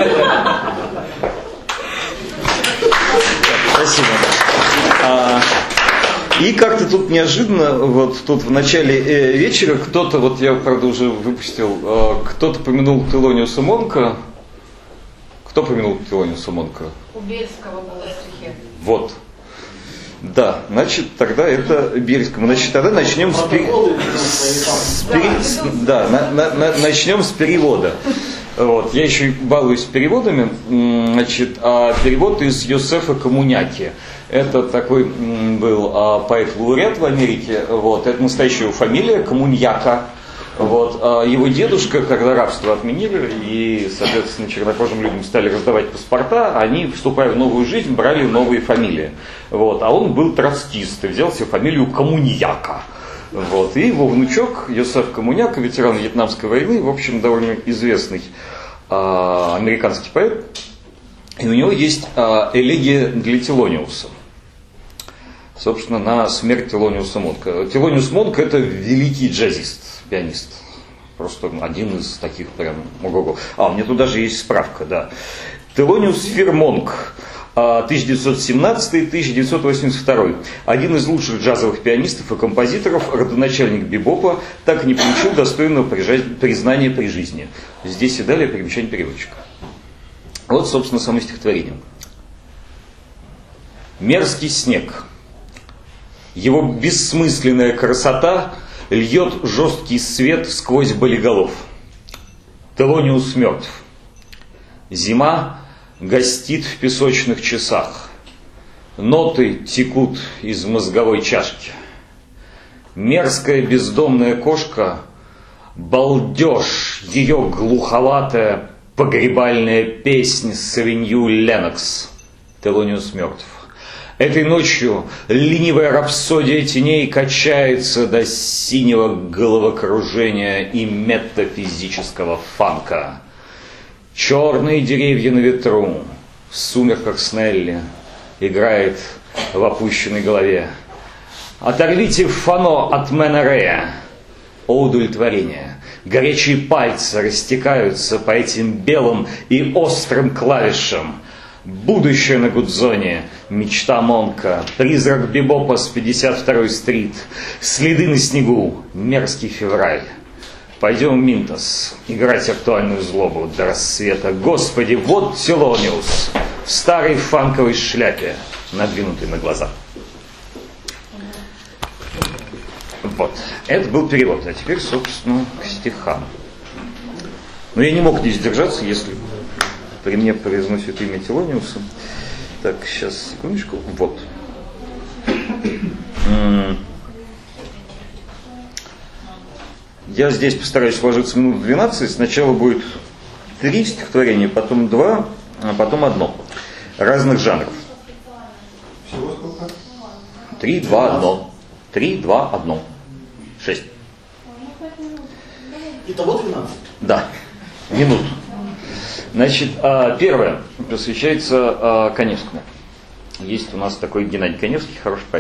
Спасибо. А, и как-то тут неожиданно, вот тут в начале э, вечера кто-то, вот я, правда, уже выпустил, э, кто-то помянул Телониуса Монка. Кто помянул Телониуса Монка? У Бельского было стихи. Вот. Да, значит, тогда это Бельскому. Значит, тогда начнем с, пер... с пере... с... Да, на, на, на, начнем с перевода. Вот. Я еще балуюсь переводами. Значит, а перевод из Йосефа Коммуняки. Это такой был а, поэт-лауреат в Америке. Вот. Это настоящая его фамилия Коммуньяка. Вот. А его дедушка, когда рабство отменили и, соответственно, чернокожим людям стали раздавать паспорта, они, вступая в новую жизнь, брали новые фамилии. Вот. А он был троцкист и взял себе фамилию Коммуньяка. Вот. И его внучок Йосеф Коммуняка, ветеран Вьетнамской войны, в общем, довольно известный а, американский поэт. И у него есть а, элегия для Телониуса. Собственно, на смерть Телониуса Монка. Телониус Монк — это великий джазист, пианист. Просто один из таких прям ого-го. А, у меня тут даже есть справка, да. Телониус Фирмонк, тысяча девятьсот семнадцатый — тысяча девятьсот восемьдесят второй. Один из лучших джазовых пианистов и композиторов, родоначальник бибопа, так и не получил достойного признания при жизни. Здесь и далее примечание переводчика. Вот, собственно, само стихотворение. Мерзкий снег. Его бессмысленная красота льет жесткий свет сквозь болиголов. Телониус мертв. Зима гостит в песочных часах. Ноты текут из мозговой чашки. Мерзкая бездомная кошка, балдеж, ее глуховатая погребальная песня Савинью Ленокс. Телониус мертв. Этой ночью ленивая рапсодия теней качается до синего головокружения и метафизического фанка. Черные деревья на ветру, в сумерках Снелли, играет в опущенной голове. Оторвите фано от Менерея. О удовлетворение! Горячие пальцы растекаются по этим белым и острым клавишам. Будущее на Гудзоне, мечта Монка, призрак бибопа с пятьдесят второй стрит, следы на снегу, мерзкий февраль. Пойдем, Минтос, играть актуальную злобу до рассвета. Господи, вот Телониус в старой фанковой шляпе, надвинутой на глаза. Вот, это был перевод, а теперь, собственно, к стихам. Но я не мог не сдержаться, если при мне произносит имя Телониуса. Так, сейчас, секундочку, вот. Я здесь постараюсь вложиться минут двенадцать. Сначала будет три стихотворения, потом два, а потом одно. Разных жанров. Всего сколько? Три, два, одно. Три, два, одно. Шесть. Итого двенадцать. Да, минут. Значит, первое посвящается Каневскому. Есть у нас такой Геннадий Каневский, хороший поэт.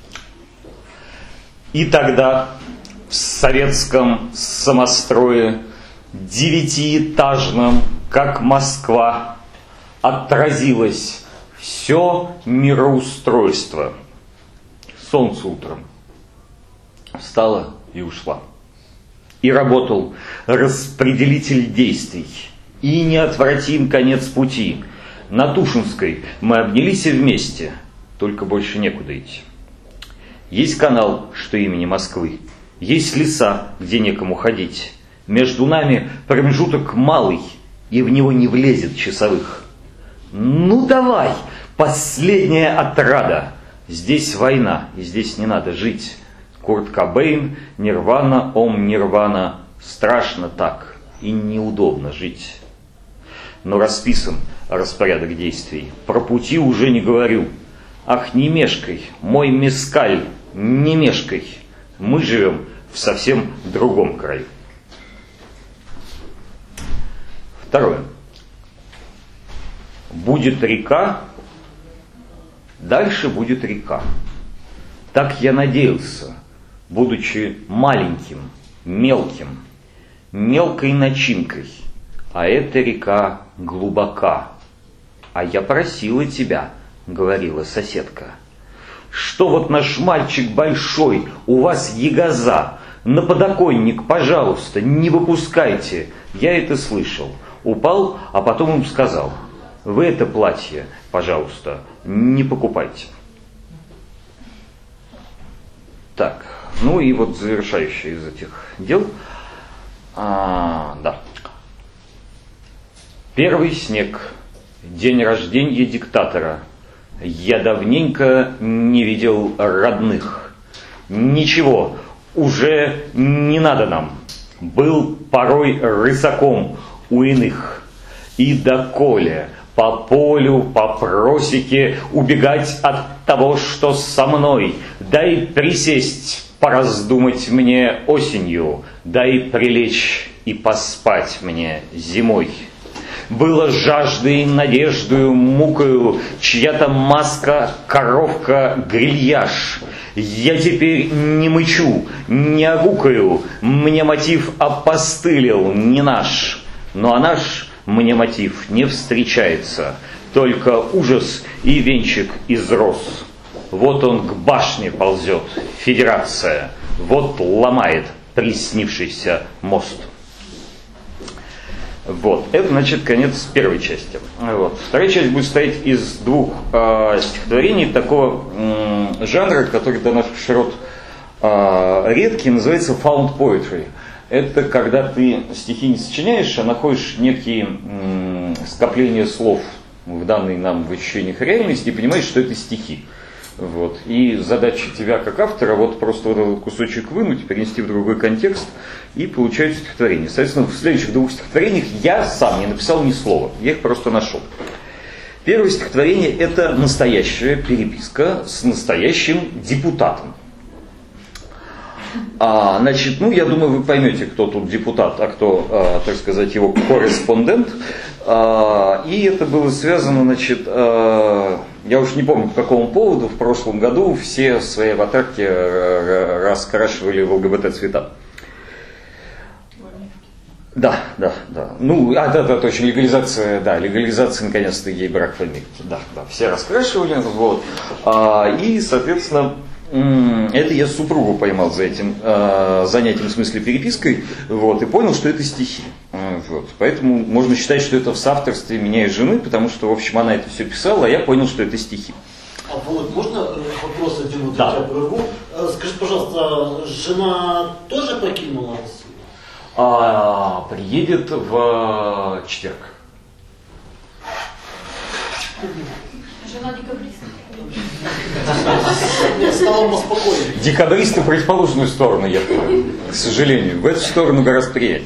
И тогда в советском самострое девятиэтажном, как Москва, отразилось все мироустройство. Солнце утром встало и ушла. И работал распределитель действий. И неотвратим конец пути. На Тушинской мы обнялись и вместе, только больше некуда идти. Есть канал, что имени Москвы. Есть леса, где некому ходить. Между нами промежуток малый, и в него не влезет часовых. Ну давай, последняя отрада. Здесь война, и здесь не надо жить. Курт Кобейн, Нирвана, Ом Нирвана. Страшно так, и неудобно жить. Но расписан распорядок действий. Про пути уже не говорю. Ах, не мешкай, мой мескаль, не мешкай. Мы живем в совсем другом краю. Второе. Будет река, дальше будет река. Так я надеялся, будучи маленьким, мелким, мелкой начинкой. А эта река глубока. А я просила тебя, говорила соседка, что вот наш мальчик большой, у вас ягоза, на подоконник, пожалуйста, не выпускайте. Я это слышал. Упал, а потом им сказал, вы это платье, пожалуйста, не покупайте. Так, ну и вот завершающее из этих дел. А, да. Первый снег. День рождения диктатора. Я давненько не видел родных. Ничего, уже не надо нам. Был порой рысаком у иных. И доколе по полю, по просеке убегать от того, что со мной. Дай присесть, пораздумать мне осенью. Дай прилечь и поспать мне зимой. Было жаждой, надеждою, мукою, чья-то маска, коровка, грильяж. Я теперь не мычу, не огукаю, мне мотив опостылил, не наш. Ну а наш мне мотив не встречается, только ужас и венчик из роз. Вот он к башне ползет, федерация, вот ломает приснившийся мост. Вот, это, значит, конец первой части. Вот. Вторая часть будет состоять из двух э, стихотворений такого э, жанра, который до наших широт э, редкий, называется found poetry. Это когда ты стихи не сочиняешь, а находишь некие э, скопления слов в данной нам в ощущениях реальности и понимаешь, что это стихи. Вот. И задача тебя как автора вот просто вот этот кусочек вынуть, перенести в другой контекст, и получается стихотворение. Соответственно, в следующих двух стихотворениях я сам не написал ни слова, я их просто нашел. Первое стихотворение – это настоящая переписка с настоящим депутатом. А, значит, ну, я думаю, вы поймете, кто тут депутат, а кто, а, так сказать, его корреспондент. А, и это было связано, значит, а, я уж не помню, по какому поводу, в прошлом году все свои аватарки раскрашивали в ЛГБТ цвета. Да, да, да. Ну, а, да, да, точно, легализация, да, легализация, наконец-то, гей-брак в Америке. Да, да, все раскрашивали, вот. А, и, соответственно, это я супругу поймал за этим э, занятием, в смысле перепиской, вот, и понял, что это стихи. Вот. Поэтому можно считать, что это в соавторстве меня и жены, потому что, в общем, она это все писала, а я понял, что это стихи. А, Володь, можно вопрос один, вот да. я прерву? Скажи, пожалуйста, жена тоже покинула Россию? А, приедет в четверг. Жена декабриста. Стало спокойнее. Декабристы в противоположную сторону, я понял, к сожалению. В эту сторону гораздо приятнее.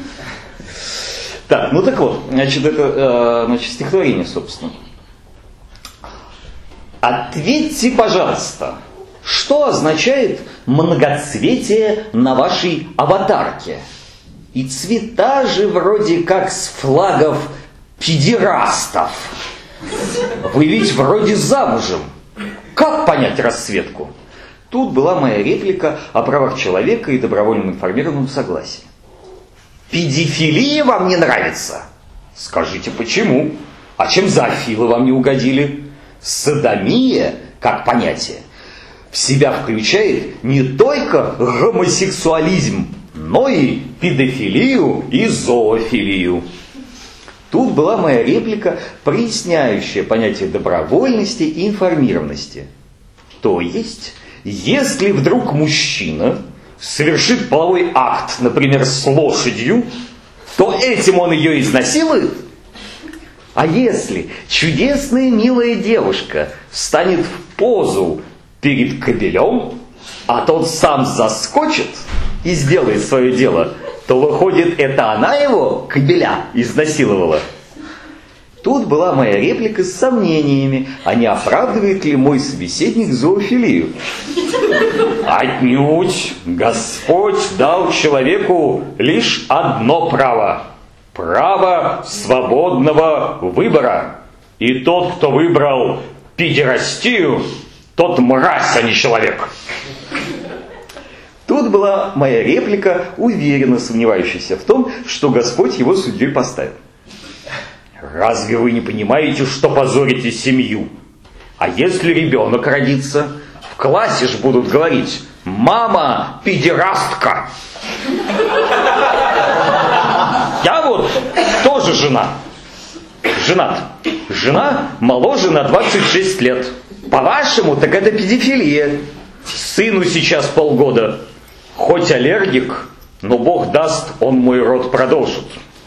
Так, ну так вот, значит, это значит, стихотворение, собственно. Ответьте, пожалуйста, что означает многоцветие на вашей аватарке? И цвета же вроде как с флагов педерастов. Вы ведь вроде замужем. Как понять расцветку? Тут была моя реплика о правах человека и добровольном информированном согласии. Педофилия вам не нравится? Скажите, почему? А чем зоофилы вам не угодили? Содомия, как понятие, в себя включает не только гомосексуализм, но и педофилию и зоофилию. Тут была моя реплика, проясняющая понятие добровольности и информированности. То есть, если вдруг мужчина совершит половой акт, например, с лошадью, то этим он ее изнасилует. А если чудесная милая девушка встанет в позу перед кобелем, а тот сам заскочит и сделает свое дело, то выходит, это она его, кобеля, изнасиловала. Тут была моя реплика с сомнениями, а не оправдывает ли мой собеседник зоофилию. Отнюдь Господь дал человеку лишь одно право. Право свободного выбора. И тот, кто выбрал педерастию, тот мразь, а не человек. Тут была моя реплика, уверенно сомневающаяся в том, что Господь его судьей поставил. Разве вы не понимаете, что позорите семью? А если ребенок родится, в классе ж будут говорить: «Мама, педерастка!» Я вот тоже жена. Женат. Жена моложе на двадцать шесть лет. По-вашему, так это педофилия. Сыну сейчас полгода. Хоть аллергик, но Бог даст, он мой род продолжит.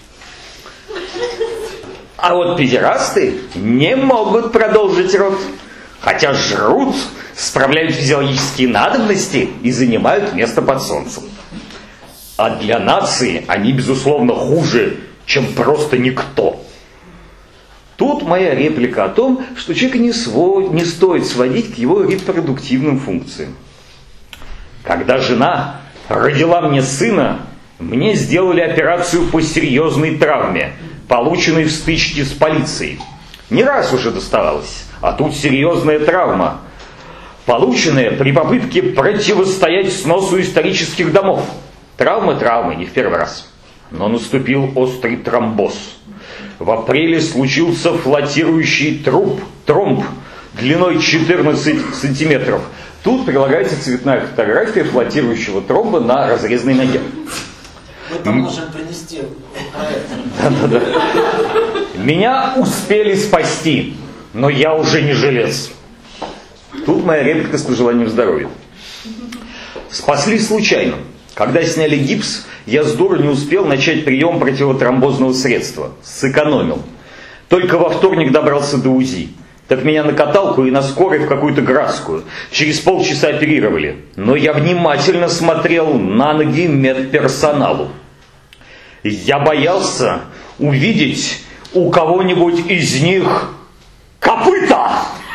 А вот педерасты не могут продолжить род. Хотя жрут, справляют физиологические надобности и занимают место под солнцем. А для нации они, безусловно, хуже, чем просто никто. Тут моя реплика о том, что человека не, сво... не стоит сводить к его репродуктивным функциям. Когда жена родила мне сына, мне сделали операцию по серьезной травме, полученной в стычке с полицией. Не раз уже доставалось, а тут серьезная травма, полученная при попытке противостоять сносу исторических домов. Травмы травмы, не в первый раз. Но наступил острый тромбоз. В апреле случился флотирующий труп, тромб длиной четырнадцать сантиметров. Тут прилагается цветная фотография флотирующего тромба на разрезанной ноге. Мы там можем принести Да-да-да. Меня успели спасти, но я уже не жилец. Тут моя реплика с пожеланием здоровья. Спасли случайно. Когда сняли гипс, я с дуру не успел начать прием противотромбозного средства. Сэкономил. Только во вторник добрался до УЗИ. Так меня на каталку и на скорой в какую-то градскую. Через полчаса оперировали. Но я внимательно смотрел на ноги медперсоналу. Я боялся увидеть у кого-нибудь из них копыта.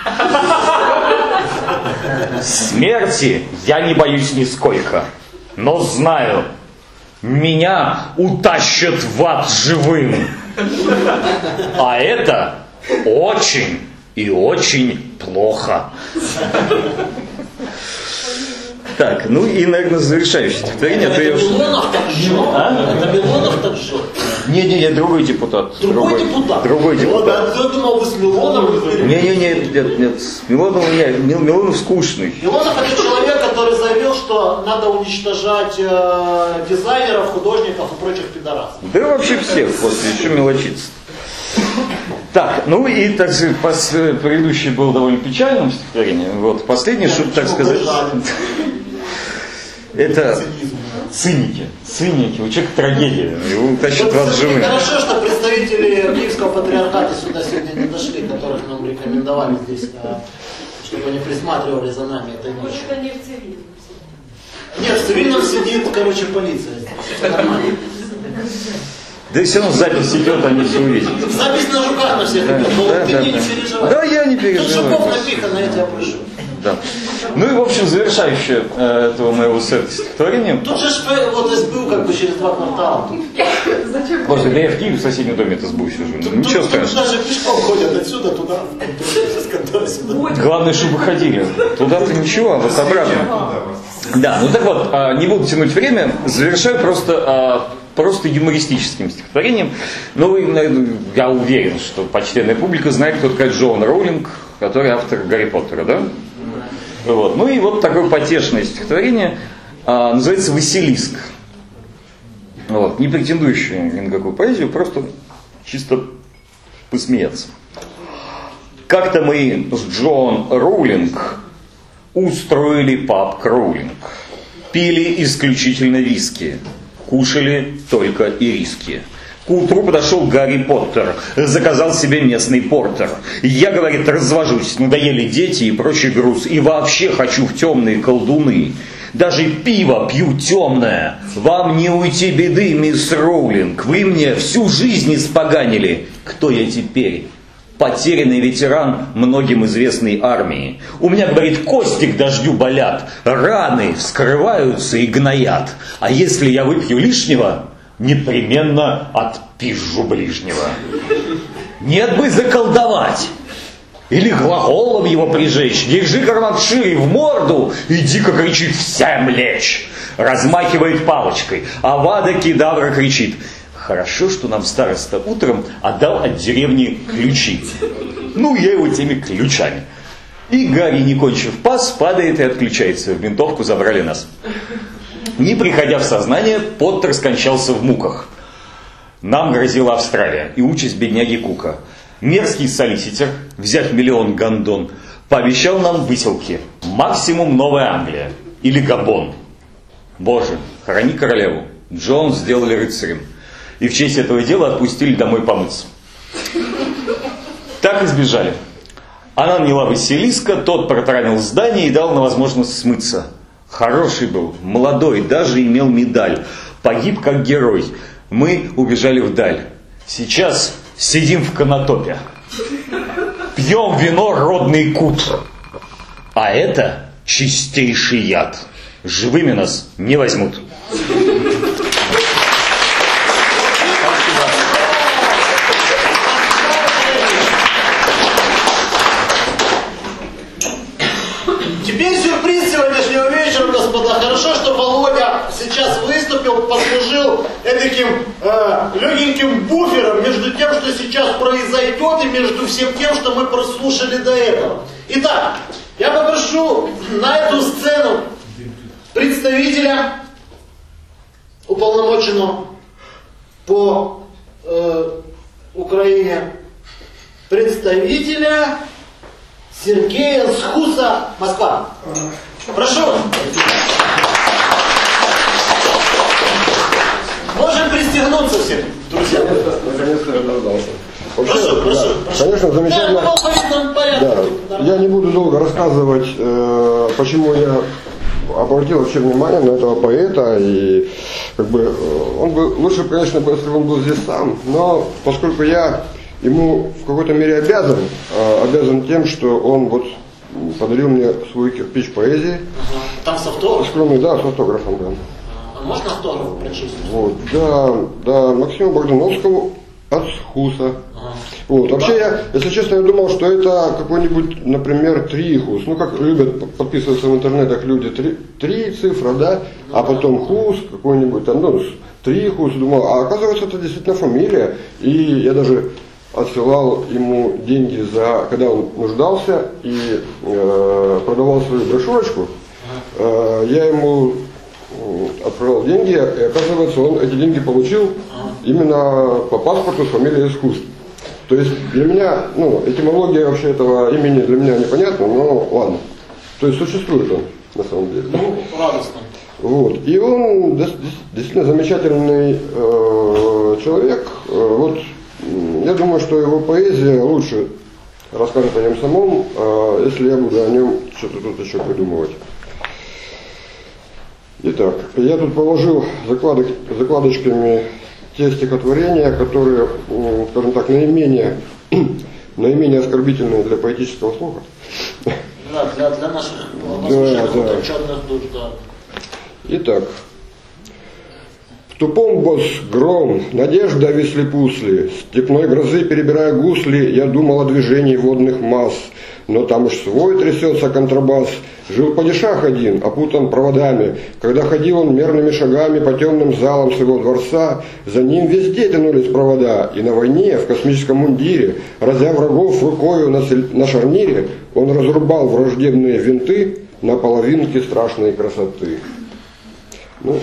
Смерти я не боюсь нисколько. Но знаю, меня утащат в ад живым. А это очень и очень плохо. Так, ну и, наверное, завершающее стихотворение. Это я... Милонов так жжет. А? Это Милонов так жжет. Не-не-не, другой депутат. Другой, другой депутат? Другой депутат. Я думал, вы с Милоновым. Не-не-не, нет, нет. Милонов, нет, Милонов скучный. Милонов это человек, который заявил, что надо уничтожать э, дизайнеров, художников и прочих пидорасов. Да вообще всех, после еще мелочиться. Так, ну и, так сказать, пос, предыдущий был довольно печальным стихотворением. Вот, последний, чтобы, так сказать, это циники. Циники, у человека трагедия, его тащат в ад живым. Хорошо, что представители Киевского патриархата сюда сегодня не дошли, которых нам рекомендовали здесь, чтобы они присматривали за нами. Это не Может, они в цивильном сидят? Нет, в цивильном сидит, короче, полиция здесь. Нормально. Да и все равно запись идет, они все увидят. Запись на жуках на всех Да, идет, но да, ты да, мне да. не переживай. Да, я не Тут переживаю. жуков напихано, я тебя прошу. Да. Ну и, в общем, завершающее э, этого моего сета стихотворения. Тут же вот СБУ как бы через два квартала. Боже, да я в Киеве в соседнем доме это СБУ сижу. Ну, ничего Тут страшного. даже пешком ходят отсюда туда, сюда. Главное, чтобы ходили. Туда-то ничего, а вот обратно. Да, ну так вот, а, не буду тянуть время, завершаю просто, а, просто юмористическим стихотворением. Ну, и, наверное, я уверен, что почтенная публика знает, кто такая Джоан Роулинг, который автор Гарри Поттера, да? Вот. Ну и вот такое потешное стихотворение, а, называется «Василиск». Вот. Не претендующее ни на какую поэзию, просто чисто посмеяться. Как-то мы с Джоан Роулинг устроили паб-кроулинг. Пили исключительно виски. Кушали только ириски. К утру подошел Гарри Поттер. Заказал себе местный портер. Я, говорит, развожусь. Надоели дети и прочий груз. И вообще хочу в темные колдуны. Даже пиво пью темное. Вам не уйти беды, мисс Роулинг. Вы мне всю жизнь испоганили. Кто я теперь? Потерянный ветеран многим известной армии. У меня, говорит, кости к дождю болят, раны вскрываются и гноят. А если я выпью лишнего, непременно отпизжу ближнего. Нет бы заколдовать. Или глаголом его прижечь. Держи карман шире в морду и дико кричит «всем лечь!» Размахивает палочкой. Авада Кедавра кричит: «Хорошо, что нам староста утром отдал от деревни ключи». Ну, я его теми ключами. И Гарри, не кончив пас, падает и отключается. В ментовку забрали нас. Не приходя в сознание, Поттер скончался в муках. Нам грозила Австралия и участь бедняги Кука. Мерзкий солиситер, взяв миллион гондон, пообещал нам выселки. Максимум Новая Англия или Габон. Боже, храни королеву. Джон сделали рыцарем. И в честь этого дела отпустили домой помыться. Так и сбежали. Она наняла Василиска, тот протаранил здание и дал на возможность смыться. Хороший был, молодой, даже имел медаль. Погиб как герой. Мы убежали вдаль. Сейчас сидим в канатопе. Пьем вино родный кут. А это чистейший яд. Живыми нас не возьмут. Теперь сюрприз сегодняшнего вечера, господа. Хорошо, что Володя сейчас выступил, послужил этаким э, легеньким буфером между тем, что сейчас произойдет, и между всем тем, что мы прослушали до этого. Итак, я попрошу на эту сцену представителя, уполномоченного по э, Украине, представителя Сергея Схуса, Москва. Прошу. Можем пристегнуться все, друзья. наконец-то я дождался. Вообще, Прошу, да, прошу, прошу. конечно, замечательно. Да, в алфавитном порядке. Да. Я не буду долго рассказывать, э, почему я обратил вообще внимание на этого поэта. И как бы он бы лучше, конечно, бы, если бы он был здесь сам. Но поскольку я ему в какой-то мере обязан, э, обязан тем, что он вот подарил мне свой кирпич поэзии. Ага. Там с автографом? Скромный, да, с автографом, да. А можно автограф прочесть? Вот, да, да, Максиму Богдановскому от Схуса. Ага. Вот. Вообще я, если честно, я думал, что это какой-нибудь, например, Трихус. Ну, как любят подписываться в интернетах люди, три, три цифра, да, а потом Хус какой-нибудь, там, ну, Трихус, думал, а оказывается, это действительно фамилия. И я даже отсылал ему деньги за, когда он нуждался и э, продавал свою брошюрочку, э, я ему отправил деньги, и оказывается, он эти деньги получил именно по паспорту с фамилией Искусств. То есть для меня, ну, этимология вообще этого имени для меня непонятна, но ладно. То есть существует он на самом деле. Ну, радостно. Вот. И он действительно замечательный э, человек. Вот я думаю, что его поэзия лучше расскажет о нем самом, э, если я буду о нем что-то тут еще придумывать. Итак, я тут положил закладок, закладочками те стихотворения, которые, скажем так, наименее, наименее оскорбительные для поэтического слуха. Да, для, для наших да, да. утонченных душ, да. Итак, в тупом босс гром, надежда висли-пусли, степной грозы перебирая гусли, я думал о движении водных масс, но там уж свой трясется контрабас. Жил падишах один, опутан проводами. Когда ходил он мерными шагами по темным залам своего дворца, за ним везде тянулись провода, и на войне, в космическом мундире, разя врагов рукою на, на шарнире, он разрубал враждебные винты на половинке страшной красоты. Ну,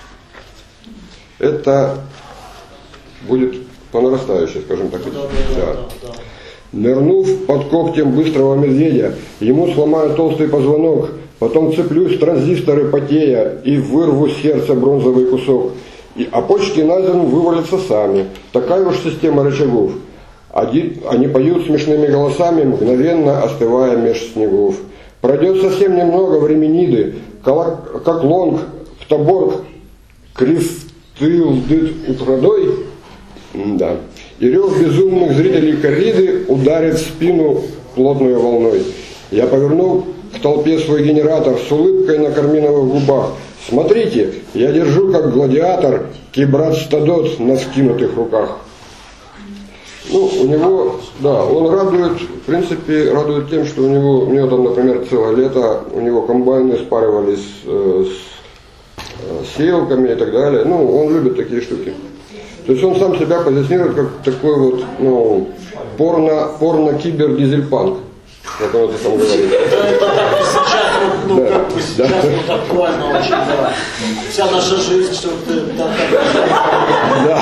это будет по нарастающей, скажем так. Да, да, да. да, да. Нырнув под когтем быстрого медведя, ему сломаю толстый позвонок, потом цеплюсь в транзисторы потея и вырву с сердца бронзовый кусок. И, а почки на землю вывалятся сами. Такая уж система рычагов. Они, они поют смешными голосами, мгновенно остывая меж снегов. Пройдет совсем немного времениды, как лонг, птаборг, кристылдыт утрадой, да. И рев безумных зрителей корриды ударит в спину плотной волной. Я повернул к толпе свой генератор с улыбкой на карминовых губах. Смотрите, я держу как гладиатор кибрат Стадот на скинутых руках. Ну, у него, да, он радует, в принципе, радует тем, что у него, у него там, например, целое лето, у него комбайны спаривались э, с э, сеялками и так далее. Ну, он любит такие штуки. То есть он сам себя позиционирует как такой вот, ну, порно, порно-кибер-дизель-панк, как он это сам говорит. Да, это так сейчас, ну, да, как бы сейчас да. вот актуально очень, да. Вся наша жизнь, что ты... Да, да.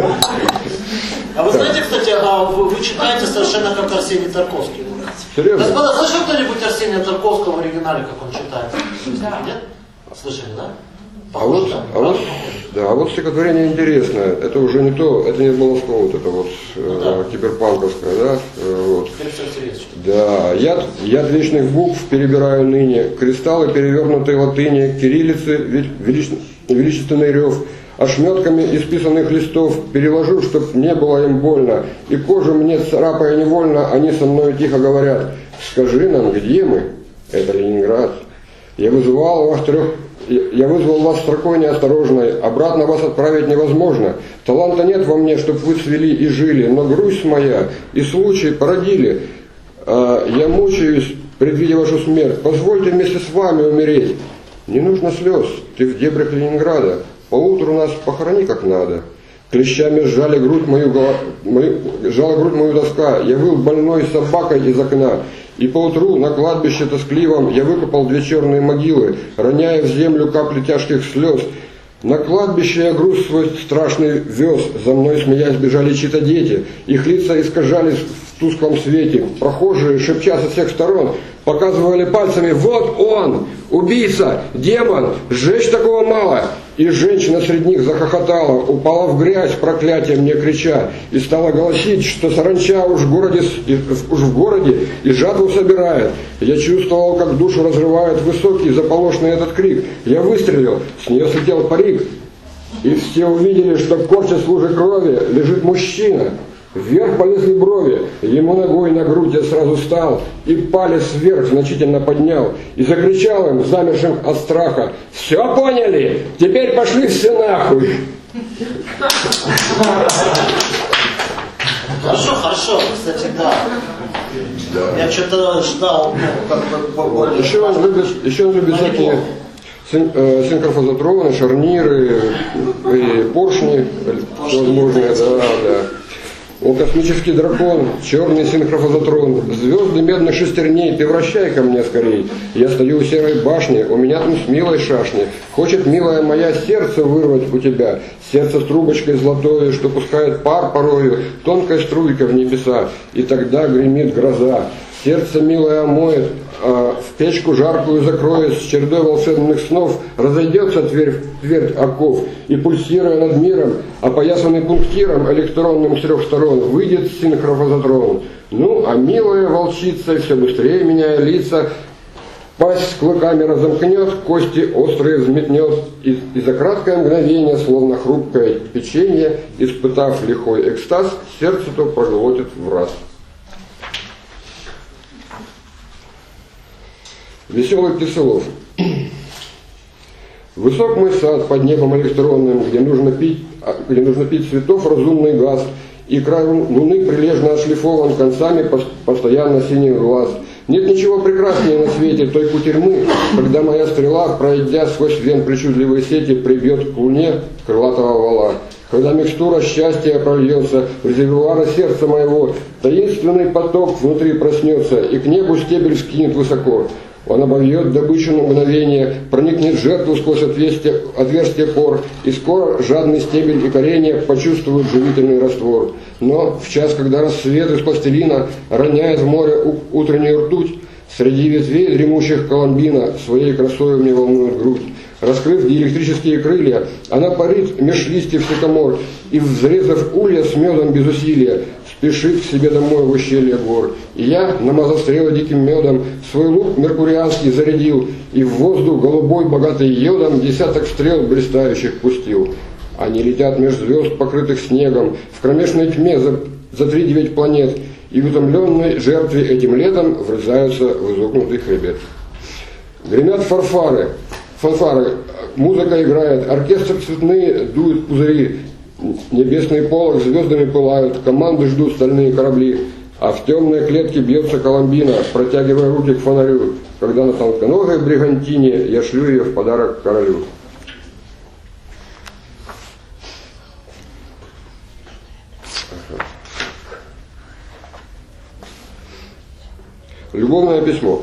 А вы знаете, кстати, а вы, вы читаете совершенно как Арсений Тарковский. Серьезно? Господа, слышали кто-нибудь Арсения Тарковского в оригинале, как он читает? Да. Нет? Слышали, да? А вот, а вот, да, а вот стихотворение интересное. Это уже не то, это не Баловского, вот это вот ну, да. э, киберпанковское, да? Э, вот. Да, яд, яд вечных букв перебираю ныне, кристаллы перевернутой латыни, кириллицы, велич, величественный рев, ошметками исписанных листов переложу, чтоб не было им больно, и кожу мне царапая невольно, они со мной тихо говорят: скажи нам, где мы? Это Ленинград. Я вызывал вас трех... Я вызвал вас строкой неосторожной, обратно вас отправить невозможно. Таланта нет во мне, чтоб вы цвели и жили, но грусть моя и случай породили. Я мучаюсь, предвидя вашу смерть. Позвольте вместе с вами умереть. Не нужно слез, ты в дебрях Ленинграда. Поутру нас похорони как надо. Клещами сжали грудь мою, мою, сжала грудь мою доска. Я выл больной собакой из окна. И поутру на кладбище тоскливом я выкопал две черные могилы, роняя в землю капли тяжких слез. На кладбище я груз свой страшный вез, за мной смеясь бежали чьи-то дети, их лица искажались тусклом свете. Прохожие, шепча со всех сторон, показывали пальцами: вот он, убийца, демон, сжечь такого мало. И женщина среди них захохотала, упала в грязь, проклятие мне крича, и стала голосить, что саранча уж в городе, уж в городе и жатву собирает. Я чувствовал, как душу разрывает высокий заполошный этот крик. Я выстрелил, с нее слетел парик, и все увидели, что корчась в луже крови лежит мужчина. Вверх полезли брови, ему ногой на грудь я сразу стал, и палец вверх значительно поднял, и закричал им, замершим от страха: все поняли? Теперь пошли все нахуй. Хорошо, хорошо, кстати, да. Я что-то ждал, ну, как бы поболее. Еще он любит, еще он любит всякие син, э, синхрофазотроны, шарниры, и поршни всевозможные, да, да. О, космический дракон, черный синхрофазотрон, звезды медных шестерней, ты вращай ко мне скорей. Я стою у серой башни, у меня там с милой шашни. Хочет, милая моя, сердце вырвать у тебя. Сердце с трубочкой золотой, что пускает пар порою, тонкая струйка в небеса. И тогда гремит гроза. Сердце, милое, омоет, а в печку жаркую закроет, с чередой волшебных снов разойдется твердь, твердь оков, и, пульсируя над миром, опоясанный пунктиром электронным с трех сторон, выйдет синхрофазотрон. Ну, а милая волчица, все быстрее меняя лица, пасть с клыками разомкнет, кости острые взметнет, и, и за краткое мгновение, словно хрупкое печенье, испытав лихой экстаз, сердце-то проглотит в раз. Веселый птицелов. Высок мой сад под небом электронным, где нужно пить, где нужно пить цветов разумный газ, и край луны прилежно отшлифован концами постоянно синих глаз. Нет ничего прекраснее на свете той кутерьмы, когда моя стрела, пройдя сквозь вен причудливой сети, прибьет к луне крылатого вала. Когда микстура счастья прольется в резервуары сердца моего, таинственный поток внутри проснется, и к небу стебель скинет высоко. Он обовьет добычу на мгновение, проникнет в жертву сквозь отверстие, отверстие пор, и скоро жадный стебель и коренья почувствуют живительный раствор. Но в час, когда рассвет из пластилина роняет в море утреннюю ртуть, среди ветвей дремучих коломбина своей красою мне волнует грудь. Раскрыв диэлектрические крылья, она парит меж листьев сикамор, и, взрезав улья с медом без усилия, спешит к себе домой в ущелье гор. И я, намазав стрелы диким медом, свой лук меркурианский зарядил, и в воздух голубой, богатый йодом, десяток стрел блистающих пустил. Они летят меж звезд, покрытых снегом, в кромешной тьме за, за три девять планет, и в утомленной жертве этим летом врезаются в изогнутый хребет. Гремят фанфары, фанфары, музыка играет, оркестр цветные дует пузыри, небесный полог звездами пылают, команды ждут стальные корабли, а в темной клетке бьется коломбина, протягивая руки к фонарю. Когда на тонконогой бригантине я шлю ее в подарок королю. Любовное письмо.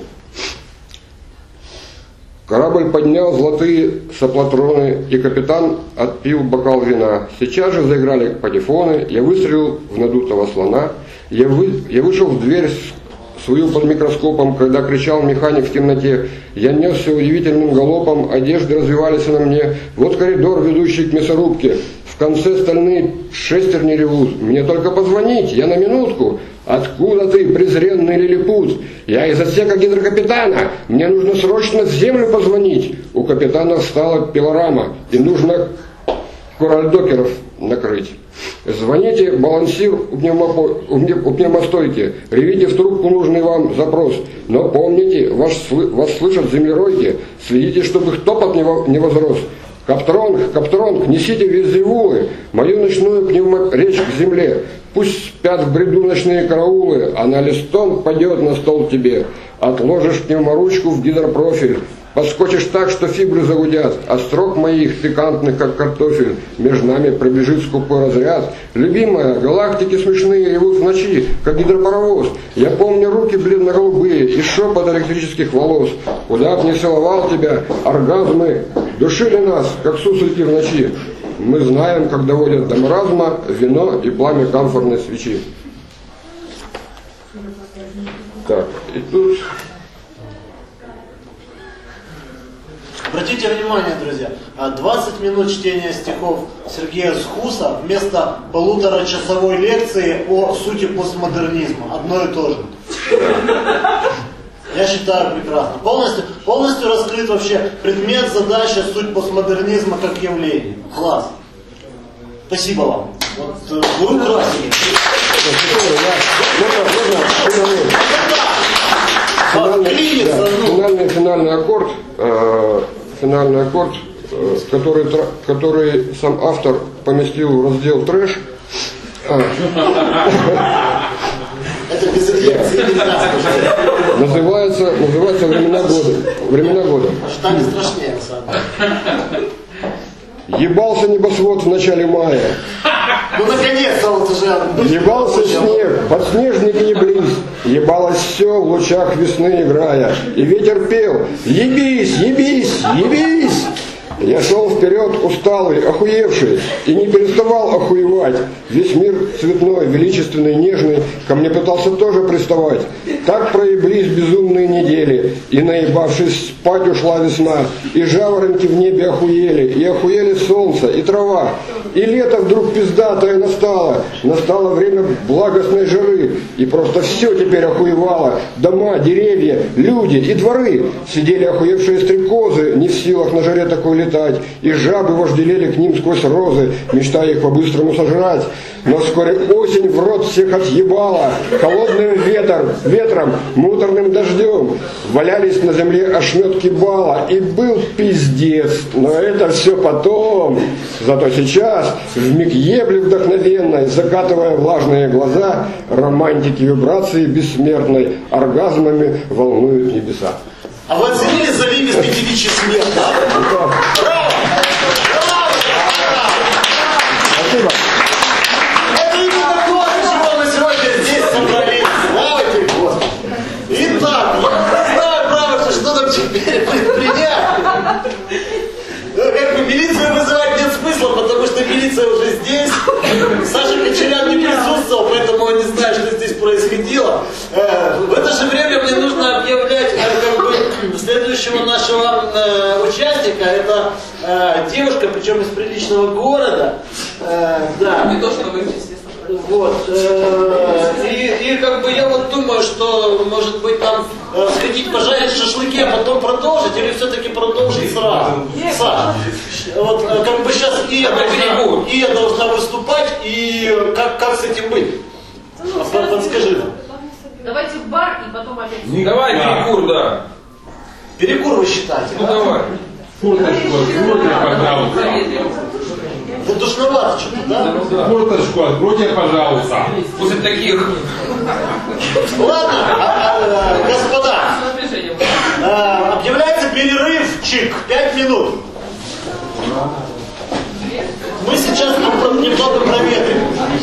Корабль поднял золотые соплатроны, и капитан отпил бокал вина. Сейчас же заиграли патефоны, я выстрелил в надутого слона. Я, вы, я вышел в дверь свою под микроскопом, когда кричал механик в темноте. Я несся удивительным галопом, одежды развивались на мне. Вот коридор, ведущий к мясорубке. В конце стальные шестерни ревут. Мне только позвонить, я на минутку. Откуда ты, презренный лилипут? Я из отсека гидрокапитана. Мне нужно срочно в землю позвонить. У капитана встала пилорама, и нужно коральдокеров накрыть. Звоните, балансир у, пневмопо... у пневмостойки. Ревите в трубку нужный вам запрос. Но помните, вас, вас слышат землеройки. Следите, чтобы их топот не возрос. Каптронг, Каптронг, несите визивулы, мою ночную пневморечь к земле. Пусть спят в бреду ночные караулы, а на листом падет на стол тебе. Отложишь пневморучку в гидропрофиль, подскочишь так, что фибры загудят, а строк моих пикантных, как картофель, между нами пробежит скупой разряд. Любимая, галактики смешные ревут в ночи, как гидропаровоз. Я помню руки бледно-голубые и шепот электрических волос. Куда б не целовал тебя, оргазмы душили нас, как суслики в ночи. Мы знаем, как доводят до маразма вино и пламя камфорной свечи. Так, и тут... Обратите внимание, друзья, двадцать минут чтения стихов Сергея Схуса вместо полуторачасовой лекции о сути постмодернизма. Одно и то же. Я считаю прекрасно. Полностью, полностью раскрыт вообще предмет, задача, суть постмодернизма как явление. Класс. Спасибо вам. Вот, вы красили. Финальный, да, финальный, финальный аккорд, э, финальный аккорд, э, который, который сам автор поместил в раздел трэш. А. Это без инъекции нельзя сказать. Называется, называется времена года. Времена года. Штаны страшнее, на самом деле. Ебался небосвод в начале мая. Ну наконец-то вот уже. Ебался снег, подснежник не близ. Ебалось все в лучах весны играя. И ветер пел: ебись, ебись, ебись. Я шел вперед, усталый, охуевший, и не переставал охуевать. Весь мир цветной, величественный, нежный ко мне пытался тоже приставать. Так проеблись безумные недели, и, наебавшись, спать ушла весна, и жаворонки в небе охуели, и охуели солнце, и трава. И лето вдруг пиздатое настало, настало время благостной жары, и просто все теперь охуевало. Дома, деревья, люди и дворы. Сидели охуевшие стрекозы, не в силах на жаре такой летать, и жабы вожделели к ним сквозь розы, мечтая их по-быстрому сожрать. Но вскоре осень в рот всех отъебала, холодным ветер, ветром, муторным дождем. Валялись на земле ошметки бала, и был пиздец. Но это все потом. Зато сейчас, вмиг ебли вдохновенной, закатывая влажные глаза, романтики вибрации бессмертной оргазмами волнуют небеса. А вы оценили заливистый девичий смех, да? Браво! Браво! Спасибо. Это именно то, для чего мы сегодня здесь собрались. Слава тебе, Господи. Итак, я не знаю, правда, что нам теперь предпринять. Ну, как бы милицию вызывать нет смысла, потому что милиция уже здесь. Саша Кочерян не присутствовал, поэтому он не знает, что здесь происходило. В это же время мне нужно объявлять как бы следующего нашего э, участника. Это э, девушка, причем из приличного города. Э, да. Не то, что вы, естественно. Вот. Э, и, и как бы я вот думаю, что может быть нам э, сходить пожарить шашлыки, а потом продолжить, или все-таки продолжить сразу. Саша. Вот э, как бы сейчас Ия должна, Ия должна выступать, и как, как с этим быть? Подскажи нам. Давайте в бар и потом опять. Не давай перекур, да. Перекур вы считаете? Ну да? давай. Форточку откройте, пожалуйста. Да душновато что-то, да? Форточку откройте, пожалуйста. После таких. Ладно, а, а, господа, а, объявляется перерывчик, пять минут. Мы сейчас немного проветрим.